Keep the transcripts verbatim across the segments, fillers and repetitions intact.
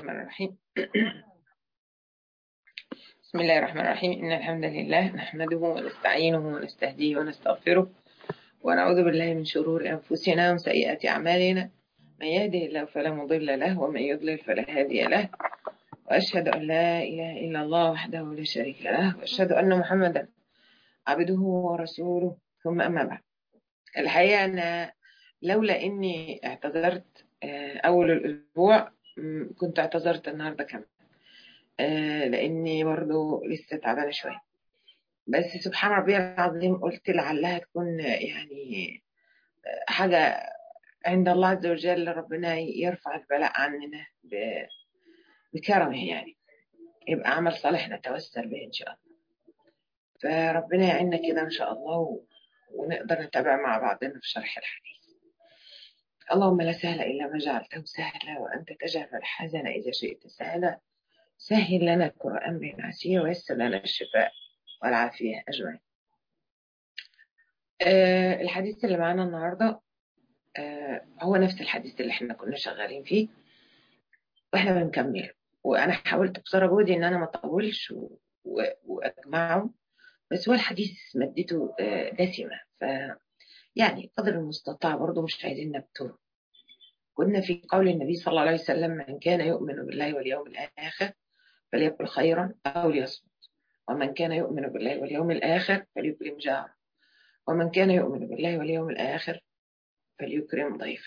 الرحمن الرحيم. بسم الله الرحمن الرحيم. إن الحمد لله نحمده ونستعينه ونستهديه ونستغفره ونعوذ بالله من شرور أنفسنا ومن سيئات أعمالنا. من يهده الله فلا مضل له ومن يضلل فلا هادي له، وأشهد أن لا إله إلا الله وحده لا شريك له، وأشهد أن محمدا عبده ورسوله. ثم أما بعد، الحقيقة أنا لولا إني اعتذرت أول الأسبوع كنت اعتذرت النهاردة كمان، لأني برضو لسه تعبانة شوية. بس سبحان ربي العظيم قلت لعلها تكون يعني حاجة عند الله عز وجل، ربنا يرفع البلاء عننا بكرمه، يعني يبقى عمل صالح نتوسل به إن شاء الله. فربنا يعيننا كده إن شاء الله ونقدر نتابع مع بعضنا في شرح الحديث. اللهم لا سهل إلا ما جعلته سهلا وأنت تجعل الحزن إذا شئت سهلا. سهل لنا القرآن بالعسير ويسر لنا الشفاء والعافية أجمعين. أه الحديث اللي معانا النهاردة أه هو نفس الحديث اللي احنا كنا شغالين فيه واحنا بنكمل، وانا حاولت بصراحة جهدي ان انا ما اطولش و... و... واجمعه، بس هو الحديث مادته أه دسمة، ف يعني قدر المستطاع برضه مش عايزين نبتره. كنا في قول النبي صلى الله عليه وسلم: من كان يؤمن بالله واليوم الآخر فليقل خيرا أو ليصمت، ومن كان يؤمن بالله واليوم الآخر فليكرم جاره، ومن كان يؤمن بالله واليوم الآخر فليكرم ضيفه.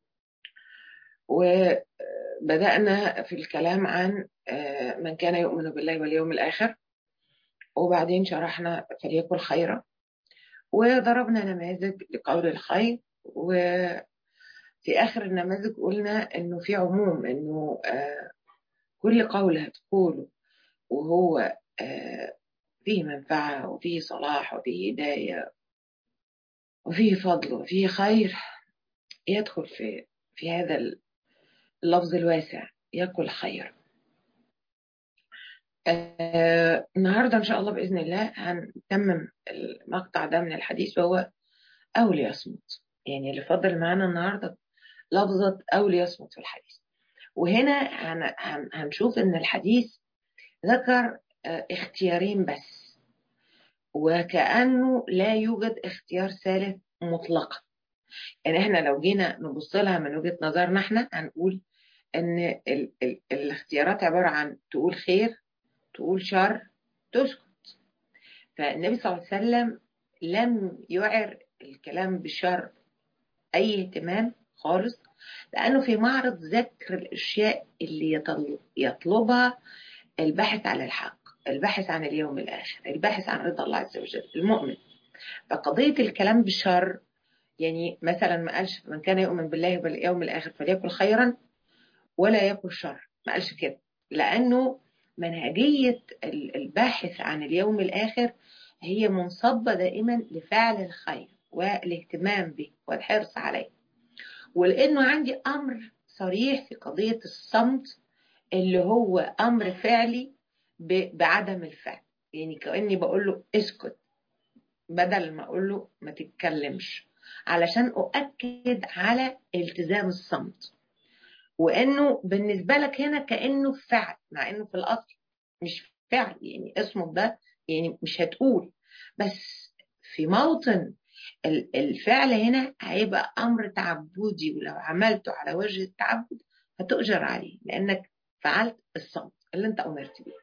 وبدأنا في الكلام عن من كان يؤمن بالله واليوم الآخر، وبعدين شرحنا فليكن خيرا، وضربنا نماذج لقول الخير. وفي آخر النماذج قلنا إنه في عموم، إنه كل قول هتقوله وهو فيه منفعة وفيه صلاح وفيه هداية وفيه فضل وفيه خير يدخل في في هذا اللفظ الواسع، يقول خير. آه النهاردة إن شاء الله بإذن الله هنتمم المقطع ده من الحديث، وهو أو ليصمت. يعني اللي فضل معانا النهاردة لفظة أو ليصمت في الحديث. وهنا هن هن هنشوف إن الحديث ذكر آه اختيارين بس، وكأنه لا يوجد اختيار ثالث مطلقا. يعني احنا لو جينا نبص لها من وجهة نظرنا احنا هنقول ان ال ال الاختيارات عبارة عن تقول خير، تقول شر، تسكت. فالنبي صلى الله عليه وسلم لم يعر الكلام بالشر أي اهتمام خالص، لأنه في معرض ذكر الأشياء اللي يطلبها الباحث عن الحق، الباحث عن اليوم الآخر، الباحث عن رضا الله عز وجل، المؤمن. فقضية الكلام بالشر، يعني مثلا ما قالش من كان يؤمن بالله واليوم الآخر فليكن خيرا ولا يكن شر، ما قالش كده، لأنه منهجية الباحث عن اليوم الآخر هي منصبة دائما لفعل الخير والاهتمام به والحرص عليه. ولأنه عندي أمر صريح في قضية الصمت اللي هو أمر فعلي بعدم الفعل، يعني كأني بقول له اسكت بدل ما أقول له ما تتكلمش، علشان أؤكد على التزام الصمت، وانه بالنسبه لك هنا كانه فعل، مع انه في الاصل مش فعل. يعني اسمه ده يعني مش هتقول، بس في موطن الفعل هنا هيبقى امر تعبدي، ولو عملته على وجه التعبد هتؤجر عليه لانك فعلت الصمت اللي انت امرت بيه.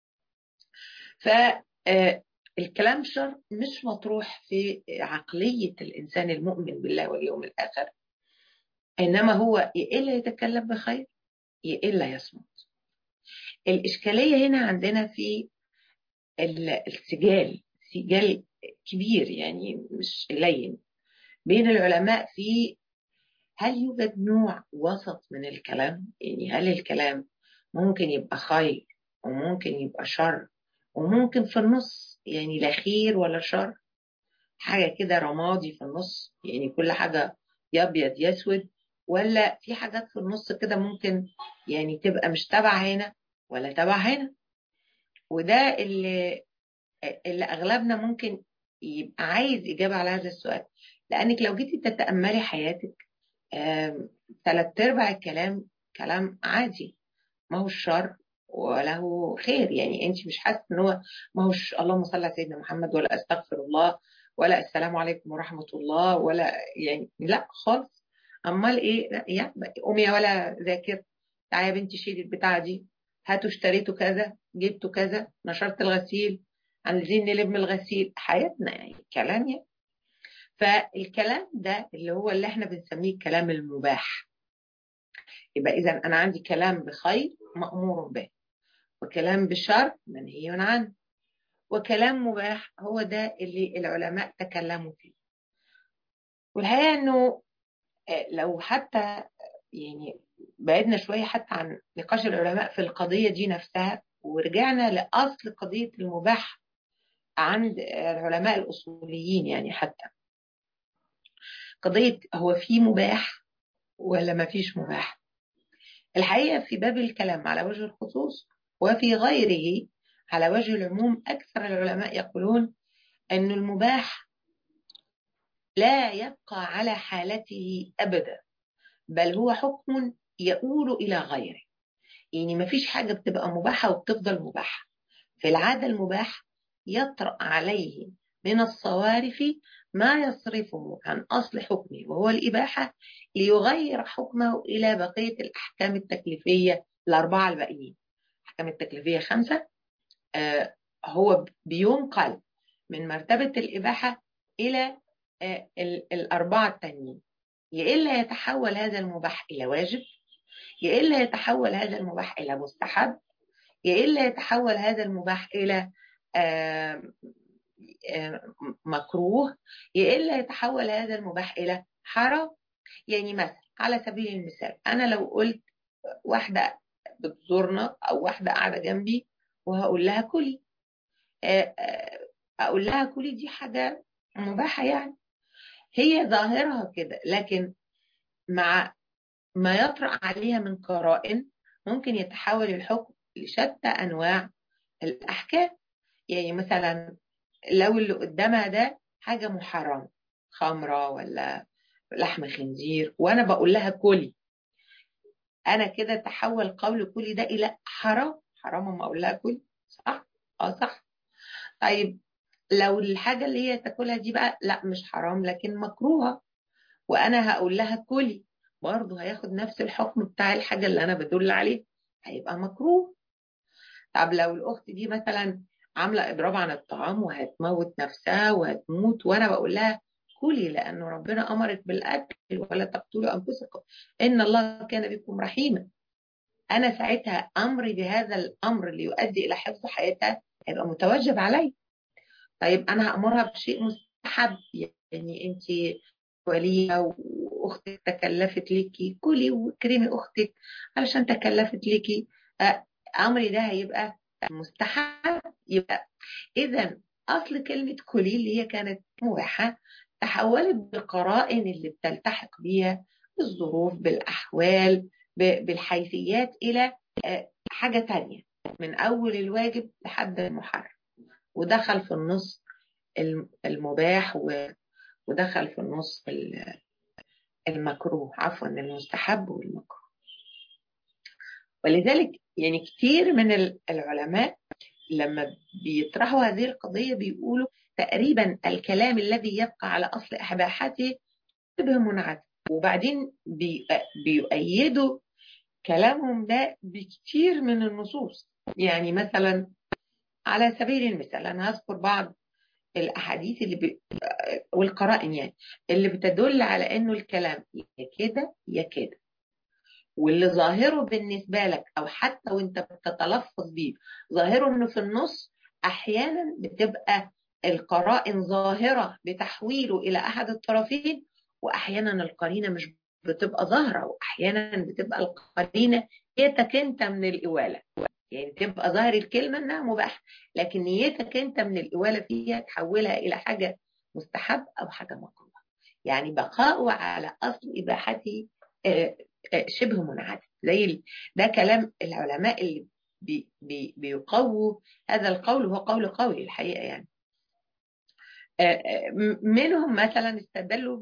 فالكلام شر مش مطروح في عقليه الانسان المؤمن بالله واليوم الاخر، إنما هو إلا يتكلم بخير إلا يصمت. الإشكالية هنا عندنا في السجال، سجال كبير يعني مش قليل بين العلماء في هل يوجد نوع وسط من الكلام. يعني هل الكلام ممكن يبقى خير وممكن يبقى شر وممكن في النص، يعني لا خير ولا شر، حاجة كده رمادي في النص، يعني كل حاجة يابيض يسود، ولا في حاجات في النص كده ممكن يعني تبقى مش تبع هنا ولا تبع هنا. وده اللي اللي أغلبنا ممكن يبقى عايز إجابة على هذا السؤال، لأنك لو جيتي تتأملي حياتك ثلاث أرباع الكلام كلام عادي، ما هو الشر وله خير. يعني انت مش حاسه ان هو ما هوش اللهم صل على سيدنا محمد ولا استغفر الله ولا السلام عليكم ورحمه الله ولا يعني لا خالص. امال ايه؟ لا يا قومي يا ولا ذاكر، تعالي يا بنتي شيلي البتاعه دي، هاتوا اشتريتوا كذا، جبتوا كذا، نشرت الغسيل، عايزين نلم الغسيل، حياتنا يعني كلام يعني. فالكلام ده اللي هو اللي احنا بنسميه الكلام المباح. يبقى اذا انا عندي كلام بخير مأمور به، وكلام بشر منهي عنه، وكلام مباح هو ده اللي العلماء تكلموا فيه. والحقيقة انه لو حتى يعني بعدنا شوية حتى عن نقاش العلماء في القضية دي نفسها، ورجعنا لأصل قضية المباح عند العلماء الأصوليين، يعني حتى قضية هو في مباح ولا ما فيش مباح. الحقيقة في باب الكلام على وجه الخصوص وفي غيره على وجه العموم، أكثر العلماء يقولون أن المباح لا يبقى على حالته أبدا، بل هو حكم يؤول إلى غيره. يعني ما فيش حاجة بتبقى مباحة وبتفضل مباحة. في العادة المباح يطرأ عليه من الصوارف ما يصرفه عن أصل حكمه وهو الإباحة، ليغير حكمه إلى بقية الأحكام التكليفية الأربعة الباقيين. الأحكام التكليفية خمسة، آه هو بينقل من مرتبة الإباحة إلى آه الأربعة التانيين. يا إلا يتحول هذا المباح إلى واجب، يا إلا يتحول هذا المباح إلى مستحب، يا إلا يتحول هذا المباح إلى آه آه مكروه، يا إلا يتحول هذا المباح إلى حرام. يعني مثلا على سبيل المثال، أنا لو قلت واحدة بتزورنا أو واحدة قاعدة جنبي وهقول لها كلي، أقول لها كلي دي حاجة مباحة، يعني هي ظاهرها كده، لكن مع ما يطرأ عليها من قرائن ممكن يتحول الحكم لشتى أنواع الأحكام. يعني مثلا لو اللي قدامها ده حاجة محرمة، خمرة ولا لحم خنزير، وأنا بقول لها كلي، أنا كده تحول قول كلي ده إلى حرام. حرام أما أقول لها كلي، صح؟ أه صح. طيب لو الحاجة اللي هي تاكلها دي بقى لا مش حرام لكن مكروهة، وأنا هقول لها كلي، برضه هياخد نفس الحكم بتاع الحاجة اللي أنا بدل عليه، هيبقى مكروه. طب لو الأخت دي مثلا عاملة إضراب عن الطعام وهتموت نفسها وهتموت، وأنا بقول لها كلي لأنه ربنا أمرك بالأكل ولا تقتلوا أنفسكم إن الله كان بكم رحيما، أنا ساعتها أمري بهذا الأمر اللي يؤدي إلى حفظ حياتها هيبقى متوجب علي. طيب أنا هأمرها بشيء مستحب، يعني أنت وليها واختك تكلفت ليكي كلي وكريمي اختك علشان تكلفت ليكي، امري ده هيبقى مستحب. يبقى اذا اصل كلمه كلي اللي هي كانت مباحه تحولت بالقرائن اللي بتلتحق بيها بالظروف بالاحوال بالحيثيات الى حاجه تانية، من اول الواجب لحد المحرم، ودخل في النص المباح ودخل في النص المكروه، عفوا المستحب والمكروه. ولذلك يعني كتير من العلماء لما بيطرحوا هذه القضية بيقولوا تقريبا الكلام الذي يبقى على أصل إباحته شبه منعدم، وبعدين بيؤيدوا كلامهم ده بكتير من النصوص. يعني مثلا على سبيل المثال أنا هذكر بعض الأحاديث اللي ب... والقرائن يعني اللي بتدل على إنه الكلام يا كده يا كده، واللي ظاهره بالنسبة لك أو حتى وانت بتتلفظ بيه ظاهره إنه في النص، أحيانا بتبقى القرائن ظاهرة بتحويله إلى أحد الطرفين، وأحيانا القرينة مش بتبقى ظاهرة، وأحيانا بتبقى القرينة نيتك أنت من الإوالة، يعني تبقى ظاهر الكلمة إنها مباح لكن نيتك أنت من الإوالة فيها تحولها إلى حاجة مستحب أو حاجة مكروه. يعني بقاؤه على أصل إباحته شبه منعدم. زي ده كلام العلماء اللي بي بي بيقووا هذا القول، وهو قول قوي الحقيقة. يعني منهم مثلا استدلوا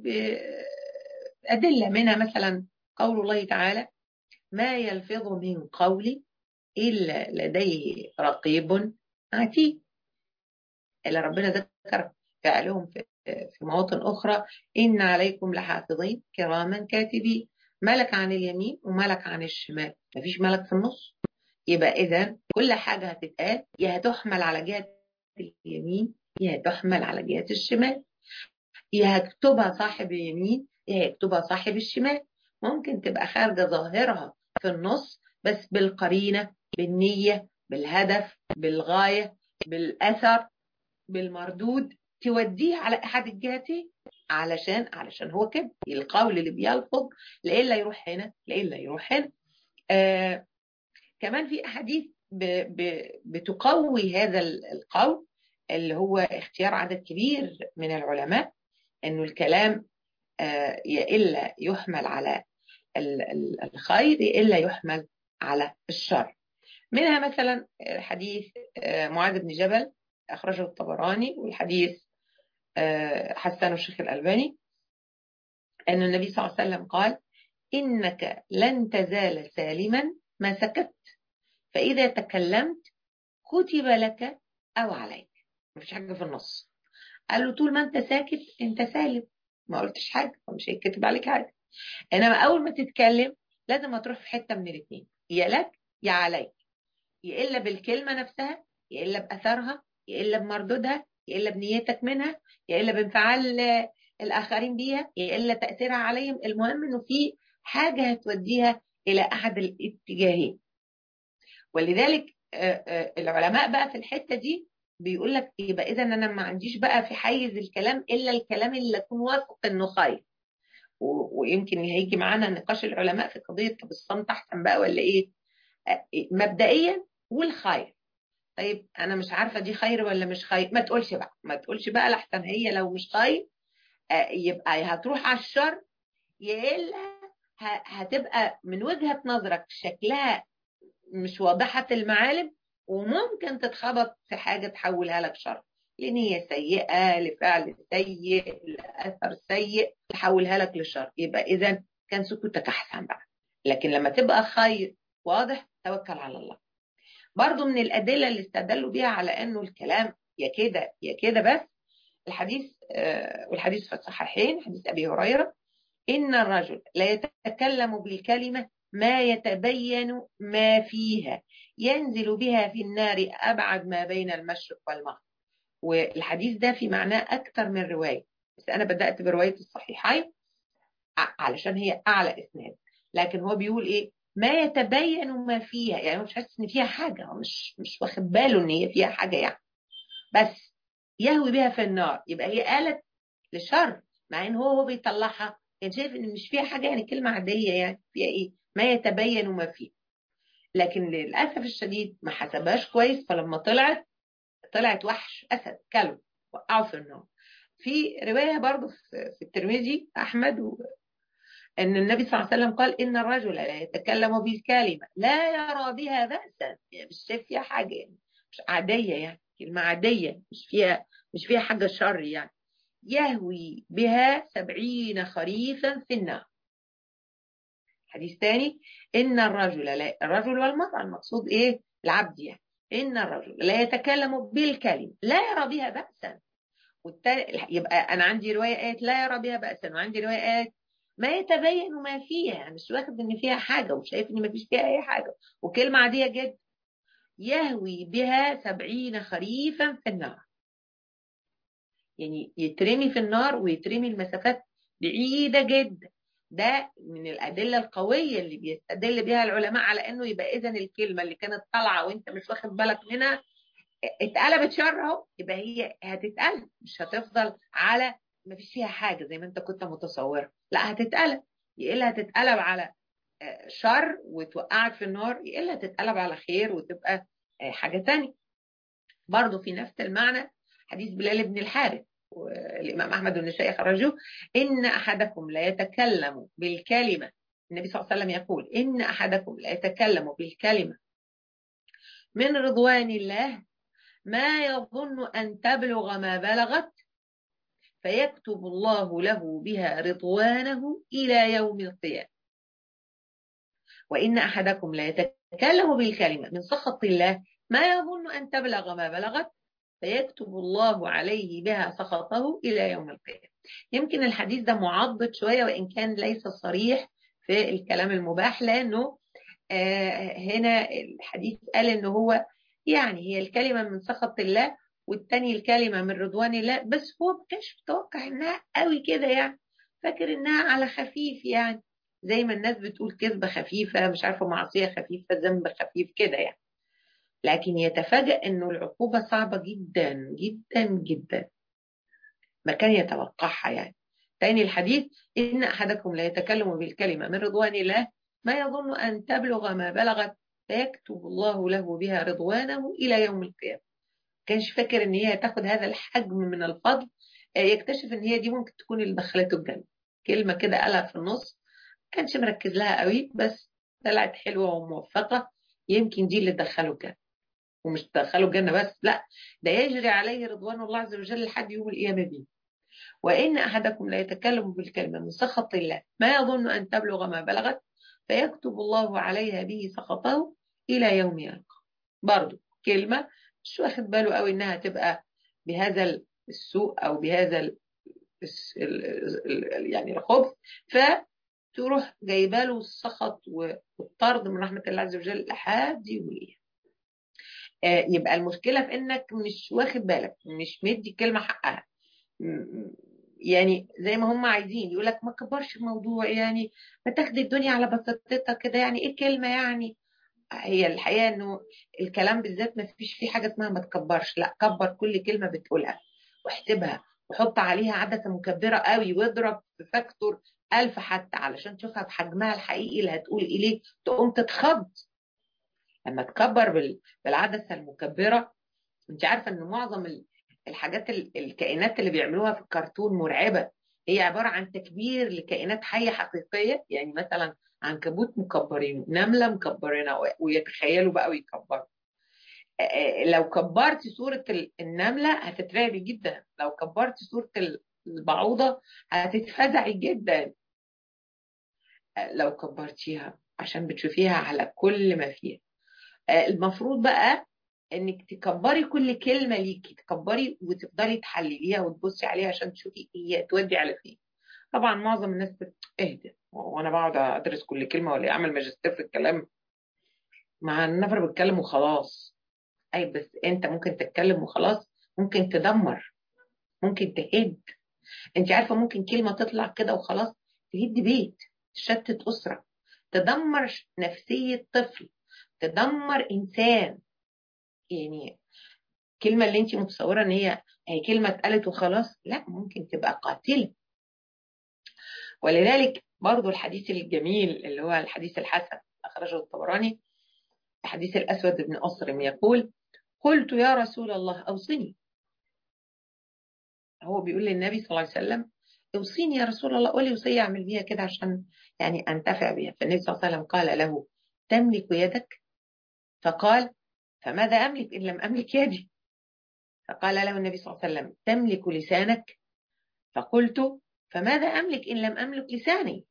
بأدلة منها مثلا قول الله تعالى ما يلفظ من قول إلا لديه رقيب عتيد، اللي ربنا ذكر فعلهم في في مواطن أخرى: إن عليكم لحافظين كراما كاتبين، ملك عن اليمين وملك عن الشمال، مفيش ملك في النص. يبقى إذا كل حاجة هتتقال يا هتحمل على جهة اليمين يا هتحمل على جهة الشمال، يا هكتبها صاحب اليمين يا هيكتبها صاحب الشمال. ممكن تبقى خارجة ظاهرها في النص بس بالقرينة، بالنية، بالهدف، بالغاية، بالأثر، بالمردود، توديه على أحد الجهتين، علشان علشان هو كده القول اللي بيلفظ لإلا يروح هنا لإلا يروح هنا. آه كمان في أحاديث بتقوي هذا القول، اللي هو اختيار عدد كبير من العلماء إنه الكلام آه يا إلا يحمل على الخير يا إلا يحمل على الشر. منها مثلا حديث آه معاذ بن جبل أخرجه الطبراني، والحديث آه حسنه الشيخ الألباني، أن النبي صلى الله عليه وسلم قال: إنك لن تزال سالما ما سكت، فإذا تكلمت كتب لك أو عليك. مفيش حاجة في النص. قال له طول ما أنت ساكت أنت سالم، ما قلتش حاجة فمش هيتكتب عليك حاجة. إنما أول ما تتكلم لازم هتروح في حتة من الاثنين، يا لك يا عليك، يا إلا بالكلمة نفسها يا إلا بأثرها يا إلا بمردودها يا إلا بنيتك منها يا إلا بانفعال الآخرين بيها يا إلا تأثيرها عليهم. المهم إنه في حاجة هتوديها إلى أحد الاتجاهين. ولذلك العلماء بقى في الحتة دي بيقول لك يبقى إذا أنا ما عنديش بقى في حيز الكلام إلا الكلام اللي يكون واثق إنه خير. ويمكن هيجي معانا نقاش العلماء في قضية طب الصمت أحسن بقى ولا إيه. مبدئيا والخير، طيب أنا مش عارفة دي خير ولا مش خير، ما تقولش بقى ما تقولش بقى لحسن هي لو مش خير يبقى هتروح على الشر، يا إلا هتبقى من وجهة نظرك شكلها مش واضحة المعالم، وممكن تتخبط في حاجة تحولها لك شر، لنية سيئة، لفعل سيء، لأثر سيء، تحولها لك لشر. يبقى إذا كان سكوتك أحسن بقى. لكن لما تبقى خير واضح توكل على الله. برضو من الأدلة اللي استدلوا بيها على أنه الكلام يا كده يا كده بس الحديث آه والحديث في الصحيحين حديث أبي هريرة: إن الرجل لا يتكلم بالكلمة ما يتبين ما فيها ينزل بها في النار أبعد ما بين المشرق والمغرب. والحديث ده في معناه أكثر من رواية، بس أنا بدأت برواية الصحيحين علشان هي أعلى إسناد. لكن هو بيقول إيه؟ ما يتبين ما فيها، يعني هو مش حاسس إن فيها حاجة، هو مش مش واخد باله إن هي فيها حاجة يعني، بس يهوي بها في النار. يبقى هي آلة لشر، مع إن هو هو بيطلعها كان شايف إن مش فيها حاجة، يعني كلمة عادية، يعني فيها إيه؟ ما يتبين ما فيه. لكن للأسف الشديد ما حسبهاش كويس، فلما طلعت طلعت وحش أسد كلب وقعوا في النار. في رواية برضو في الترمذي أحمد و... أن النبي صلى الله عليه وسلم قال: إن الرجل لا يتكلم بالكلمة لا يرى بها بأسا، يعني مش شايف فيها حاجة، يعني مش عادية، يعني كلمة عادية مش فيها مش فيها حاجة شر، يعني يهوي بها سبعين خريفا في النار. حديث ثاني: إن الرجل لا الرجل والمرأة المقصود إيه؟ العبد يعني. إن الرجل لا يتكلم بالكلمة لا يرى بها بأسا، والتالي يبقى أنا عندي رواية آية لا يرى بها بأسا، وعندي رواية آية ما يتبين ما فيها، يعني مش واخد إن فيها حاجة وشايف إن ما فيش فيها أي حاجة، وكلمة عادية جدا. يهوي بها سبعين خريفا في النار، يعني يترمي في النار ويترمي المسافات بعيدة جدا. ده من الأدلة القوية اللي بيستدل بها العلماء على أنه يبقى إذن الكلمة اللي كانت طالعة وإنت مش واخد بالك منها اتقلبت شر اهو، يبقى هي هتتقلب، مش هتفضل على ما فيش فيها حاجة زي ما أنت كنت متصورة، لا هتتقلب، يا إلا هتتقلب على شر وتوقعك في النار، يا إلا هتتقلب على خير وتبقى حاجة تانية. برضو في نفس المعنى حديث بلال بن الحارث والإمام أحمد والنسائي خرجوه: إن أحدكم لا يتكلم بالكلمة، النبي صلى الله عليه وسلم يقول: إن أحدكم لا يتكلم بالكلمة من رضوان الله ما يظن أن تبلغ ما بلغت فيكتب الله له بها رضوانه إلى يوم القيامة. وإن أحدكم لا يتكلم يتكلم بالكلمة من سخط الله ما يظن أن تبلغ ما بلغت فيكتب الله عليه بها سخطه إلى يوم القيامة. يمكن الحديث ده معضد شوية وإن كان ليس صريح في الكلام المباح، لأنه آه هنا الحديث قال إنه هو يعني هي الكلمة من سخط الله والتاني الكلمة من رضوان الله، بس هو ما كانش متوقع إنها قوي كده، يعني فاكر إنها على خفيف، يعني زي ما الناس بتقول كذبة خفيفة، مش عارفة معصية خفيفة، ذنب خفيف كده يعني. لكن يتفاجأ إنه العقوبة صعبة جدا جدا جدا ما كان يتوقعها يعني. تاني الحديث إن أحدكم لا يتكلم بالكلمة من رضوان الله ما يظن أن تبلغ ما بلغت فيكتب الله له بها رضوانه إلى يوم القيامة. كانش فاكر إن هي تاخد هذا الحجم من الفضل، يكتشف إن هي دي ممكن تكون اللي دخلته الجنة. كلمة كده قالها في النص كانش مركز لها قوي، بس طلعت حلوة وموفقة، يمكن دي اللي دخله الجنة. ومش دخله الجنة بس، لا ده يجري عليه رضوان الله عز وجل لحد يوم القيامة بيه. وإن أحدكم لا يتكلم بالكلمة من سخط الله ما يظن أن تبلغ ما بلغت فيكتب الله عليها به سخطه إلى يوم يلقى. برضو كلمة مش واخد باله قوي إنها تبقى بهذا السوء أو بهذا ال يعني الخبث، فتروح جايباله السخط والطرد من رحمة الله عز وجل لحد يوم القيامة. يبقى المشكلة في إنك مش واخد بالك، مش مدي الكلمة حقها، يعني زي ما هم عايزين يقول لك ما كبرش الموضوع، يعني ما تاخدي الدنيا على بساطتها كده، يعني ايه كلمه يعني. هي الحقيقه انه الكلام بالذات ما فيش فيه حاجه اسمها ما تكبرش، لا كبر كل كلمه بتقولها واحسبها وحط عليها عدسه مكبره قوي واضرب في فاكتور ألف حتى علشان تشوفها بحجمها الحقيقي اللي هتقول إليه، تقوم تتخض لما تكبر بالعدسه المكبره. انت عارفه ان معظم الحاجات الكائنات اللي بيعملوها في الكرتون مرعبة، هي عبارة عن تكبير لكائنات حية حقيقية. يعني مثلا عنكبوت مكبرينه، نملة مكبرينها ويتخيلوا بقى ويكبروا. لو كبرت صورة النملة هتترعبي جدا، لو كبرت صورة البعوضة هتتفزعي جدا لو كبرتيها عشان بتشوفيها على كل ما فيها. المفروض بقى انك تكبري كل كلمه ليكي، تكبري وتفضلي تحلليها وتبصي عليها عشان تشوفي هي تودي على فين. طبعا معظم الناس بتهدى، وانا بقعد ادرس كل كلمه ولا اعمل ماجستير في الكلام، مع النفر بتكلم وخلاص. اي بس انت ممكن تتكلم وخلاص، ممكن تدمر، ممكن تهد. انت عارفه ممكن كلمه تطلع كده وخلاص تهد بيت، تشتت اسره، تدمر نفسيه طفل، تدمر انسان. يعني الكلمة اللي انت متصورة ان هي هي كلمة اتقالت وخلاص، لا ممكن تبقى قاتلة. ولذلك برضو الحديث الجميل اللي هو الحديث الحسن أخرجه الطبراني، حديث الأسود بن أصرم يقول: قلت يا رسول الله أوصني. هو بيقول للنبي صلى الله عليه وسلم: اوصيني يا رسول الله، قولي وصية أعمل بيها كده عشان يعني أنتفع بها. فالنبي صلى الله عليه وسلم قال له: تملك يدك؟ فقال: فماذا أملك إن لم أملك يدي؟ فقال له النبي صلى الله عليه وسلم: تملك لسانك؟ فقلت: فماذا أملك إن لم أملك لساني؟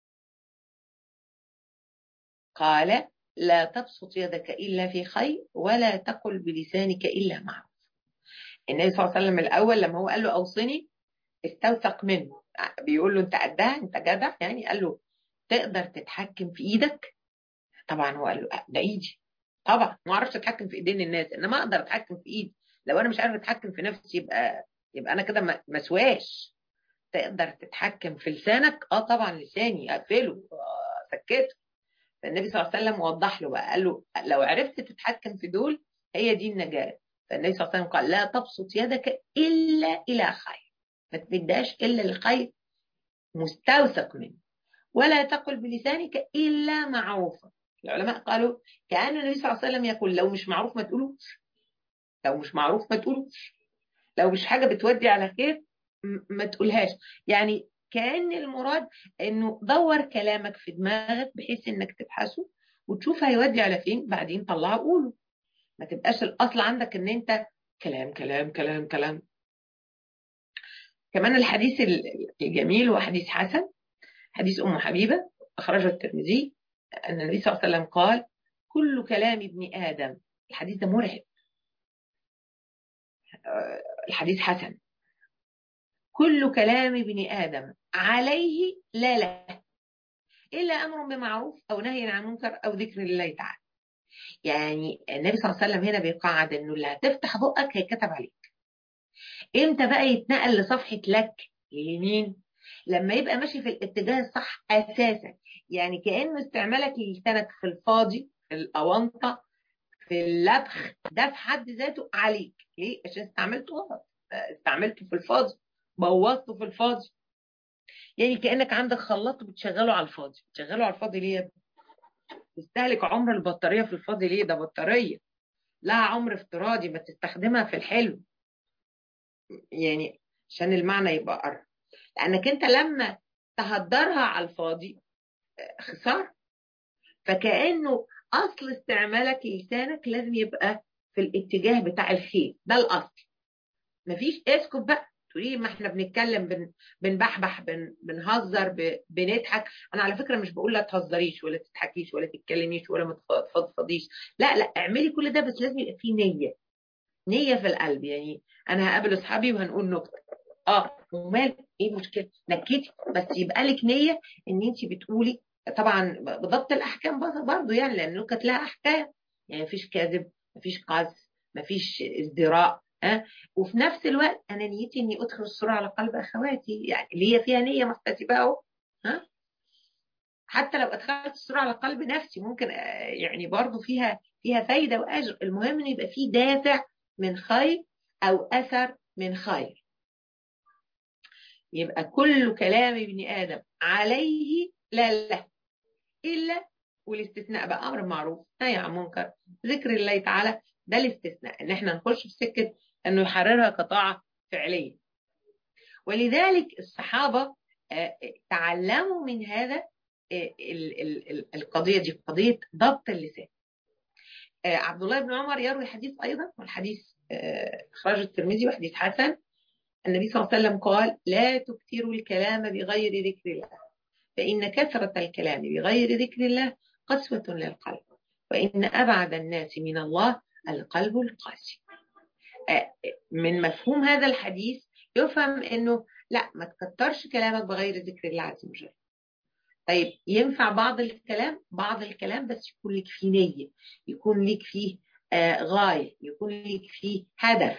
قال: لا تبسط يدك إلا في خير ولا تقل بلسانك إلا معروف. النبي صلى الله عليه وسلم الأول لما هو قال له أوصني استوثق منه، بيقول له أنت قدها، أنت جدع يعني. قال له: تقدر تتحكم في إيدك؟ طبعا هو قال له: ده إيدي طبعا، ما أعرفش أتحكم في إيدين الناس، إنما أقدر أتحكم في إيدي. لو أنا مش عارف أتحكم في نفسي يبقى يبقى أنا كده مسواش. تقدر تتحكم في لسانك؟ اه طبعا لساني اقفله، آه سكته. فالنبي صلى الله عليه وسلم وضح له بقى، قال له: لو عرفت تتحكم في دول هي دي النجاة. فالنبي صلى الله عليه وسلم قال: لا تبسط يدك الا الى خير، ما تمدهاش الا للخير مستوثق منه، ولا تقل بلسانك الا معروفا. العلماء قالوا كأن النبي صلى الله عليه وسلم يقول: لو مش معروف ما تقولوش، لو مش معروف ما تقولوش، لو مش حاجة بتودي على خير ما تقولهاش. يعني كأن المراد انه دور كلامك في دماغك بحيث انك تبحثه وتشوف هيودي على فين، بعدين طلعه قوله. ما تبقاش الاصل عندك ان انت كلام كلام كلام كلام. كمان الحديث الجميل وحديث حسن، حديث ام حبيبة اخرجه الترمذي، ان النبي صلى الله عليه وسلم قال: كل كلام ابن آدم، الحديث ده مرعب، الحديث حسن، كل كلام ابن آدم عليه لا له إلا أمر بمعروف أو نهي عن منكر أو ذكر لله تعالى. يعني النبي صلى الله عليه وسلم هنا بيقعد إنه اللي هتفتح بقك هيكتب عليك. إمتى بقى يتنقل لصفحة لك اليمين؟ لما يبقى ماشي في الاتجاه الصح أساسا، يعني كأنه استعمالك لسانك في الفاضي، في الأونطة، في اللبخ، ده في حد ذاته عليك. ليه؟ عشان استعملته غلط، استعملته في الفاضي، بوظته في الفاضي. يعني كأنك عندك خلاط بتشغله على الفاضي. بتشغله على الفاضي ليه؟ تستهلك عمر البطارية في الفاضي ليه؟ ده بطارية لها عمر افتراضي، ما تستخدمها في الحلو. يعني عشان المعنى يبقى قرب، لأنك أنت لما تهدرها على الفاضي خسارة. فكأنه أصل استعمالك لسانك لازم يبقى في الاتجاه بتاع الخير، ده الأصل. مفيش اسكت بقى تقولي ما احنا بنتكلم، بن بنبحبح، بن بنهزر، ب... بنضحك. انا على فكره مش بقول لا تهزريش ولا تضحكيش ولا تتكلميش ولا ما تفضفضيش، لا لا، اعملي كل ده، بس لازم يبقى فيه نيه، نيه في القلب. يعني انا هقابل اصحابي وهنقول نكته، اه ومال، ايه المشكله؟ نكتي، بس يبقى لك نيه ان انت بتقولي، طبعا بضبط الاحكام برضه، يعني لان النكت لها احكام. يعني مفيش كذب، مفيش قذف، مفيش ازدراء، ها أه؟ وفي نفس الوقت انا نيتي اني ادخل السرور على قلب اخواتي، يعني اللي هي فيها نيه محتسبه اهو. ها، حتى لو ادخلت السرور على قلب نفسي ممكن يعني برضه فيها فيها فايده واجر. المهم ان يبقى فيه دافع من خير او اثر من خير. يبقى كل كلام ابن آدم عليه لا له إلا، والاستثناء بقى أمر معروف نهي عن منكر ذكر الله تعالى. ده الاستثناء، إن إحنا نخش في سكة إنه يحررها كطاعة فعلية. ولذلك الصحابة تعلموا من هذا القضية دي، قضية ضبط اللسان. عبد الله بن عمر يروي حديث أيضا، والحديث إخراج الترمذي وحديث حسن. النبي صلى الله عليه وسلم قال: لا تكثروا الكلام بغير ذكر الله، فإن كثرة الكلام بغير ذكر الله قسوة للقلب، وإن أبعد الناس من الله القلب القاسي. من مفهوم هذا الحديث يفهم أنه لا، ما تكترش كلامك بغير ذكر الله عز وجل. طيب ينفع بعض الكلام، بعض الكلام بس يكون لك فيه نية، يكون لك فيه آه غاية، يكون لك فيه هدف.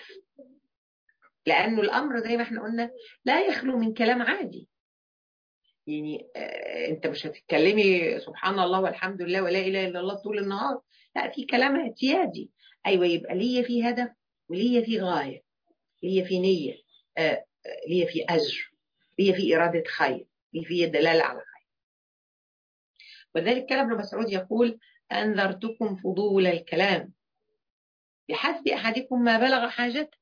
لأنه الأمر زي ما احنا قلنا لا يخلو من كلام عادي. يعني آه انت مش هتتكلمي سبحان الله والحمد لله ولا إله إلا الله طول النهار، لا، في كلام اعتيادي. أيوة، يبقى ليا فيه هدف وليا فيه غاية، ليا فيه نية، آه ليا فيه أجر، ليا فيه إرادة خير، ليا فيه دلالة على خير. ولذلك كان ابن مسعود يقول: أنذرتكم فضول الكلام بحسب أحدكم ما بلغ حاجته.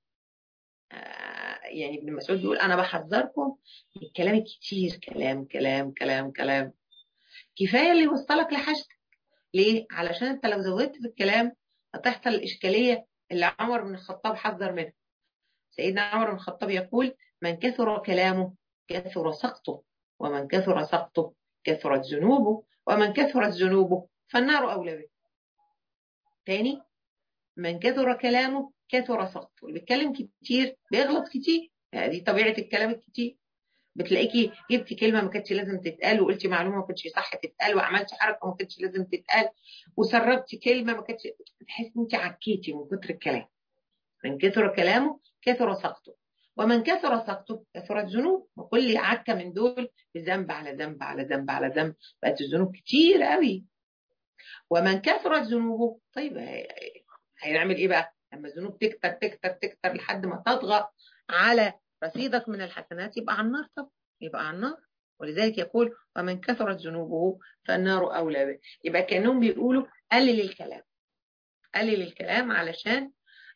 يعني ابن مسعود بيقول أنا بحذركم من الكلام الكتير، كلام كلام كلام كلام، كفاية اللي يوصلك لحاجتك. ليه؟ علشان أنت لو زودت في الكلام هتحصل الإشكالية اللي عمر بن الخطاب حذر منها. سيدنا عمر بن الخطاب يقول: من كثر كلامه كثر سقطه، ومن كثر سقطه كثرت ذنوبه، ومن كثرت ذنوبه فالنار أولى به. تاني: من كثر كلامه كثر سقطه. اللي بيتكلم كتير بيغلط كتير، يعني دي طبيعة الكلام الكتير. بتلاقيكي جبتي كلمة ما كانتش لازم تتقال، وقلتي معلومة ما كانتش صح تتقال، وعملتي حركة ما كانتش لازم تتقال، وسربتي كلمة ما كانتش، تحسي ان انت عكيتي من كتر الكلام. من كثر كلامه كثر سقطه، ومن كثر سقطه كثرت ذنوب. وكل عكة من دول بذنب على ذنب على ذنب على ذنب، بقت الذنوب كتير قوي. ومن كثرت ذنوبه، طيب هيعمل ايه بقى لما الذنوب تكتر تكتر تكتر لحد ما تطغى على رصيدك من الحسنات؟ يبقى على النار. طب يبقى على النار. ولذلك يقول: ومن كثرت ذنوبه فالنار أولى به. يبقى كأنهم بيقولوا قلل الكلام، قلل الكلام علشان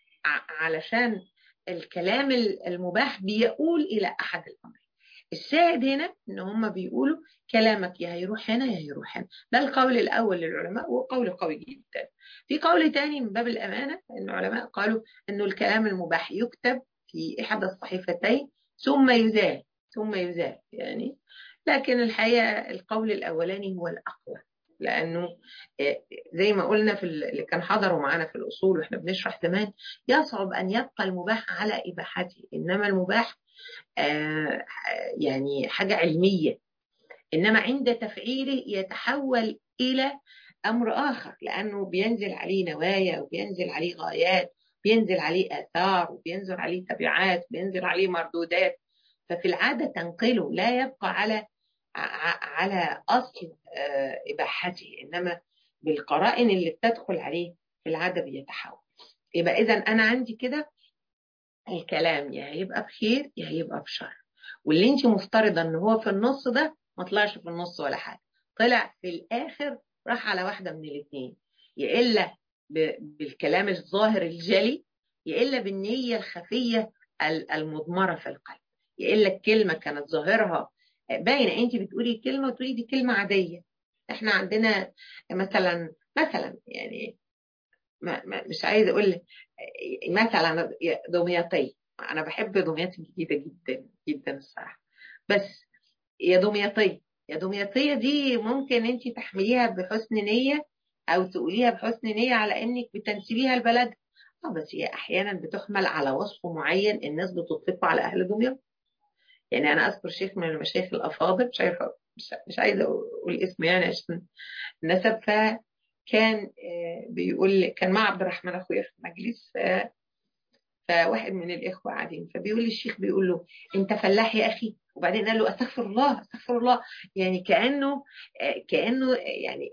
علشان الكلام المباح بيقول إلى أحد الأمرين. الشاهد هنا ان هم بيقولوا كلامك يا هيروح هنا يا هيروح هنا. ده القول الاول للعلماء، وقول قوي جدا. في قول تاني من باب الامانه ان العلماء قالوا انه الكلام المباح يكتب في احدى الصحيفتين ثم يزال، ثم يزال يعني. لكن الحقيقه القول الاولاني هو الاقوى، لأنه زي ما قلنا في اللي كان حضروا معانا في الأصول وإحنا بنشرح زمان، يصعب أن يبقى المباح على إباحته، إنما المباح يعني حاجة علمية، إنما عند تفعيله يتحول إلى أمر آخر، لأنه بينزل عليه نوايا وبينزل عليه غايات، بينزل عليه آثار وبينزل عليه تبعات، بينزل عليه مردودات. ففي العادة تنقله، لا يبقى على على أصل إباحته، إنما بالقرائن اللي بتدخل عليه في العادة بيتحول. يبقى إذا أنا عندي كده الكلام يا هيبقى بخير يا هيبقى بشر، واللي انت مفترضة ان هو في النص ده ما طلعش في النص ولا حاجة، طلع في الآخر راح على واحدة من الاثنين، يا إلا بالكلام الظاهر الجلي، يا إلا بالنية الخفية المضمرة في القلب، يا إلا الكلمة كانت ظاهرها باينة، انت بتقولي كلمة وتقولي دي كلمة عادية. احنا عندنا مثلا مثلا يعني ما ما مش عايزه اقول لك مثلا دمياطيه، انا بحب دمياط الجديده جدا جدا الصراحه، بس يا دمياطيه يا دمياطيه دي ممكن انت تحمليها بحسن نيه او تقوليها بحسن نيه على انك بتنسبيها البلد، اه بس هي احيانا بتحمل على وصف معين الناس بتطلقه على اهل دمياط. يعني انا اذكر شيخ من المشايخ الافاضل، مش عارفه مش, مش عايزه اقول اسمه يعني عشان نسب، ف كان بيقول كان مع عبد الرحمن اخويا في مجلس، فواحد من الاخوه قاعدين فبيقول للشيخ بيقول له انت فلاح يا اخي، وبعدين قال له استغفر الله استغفر الله، يعني كانه كانه يعني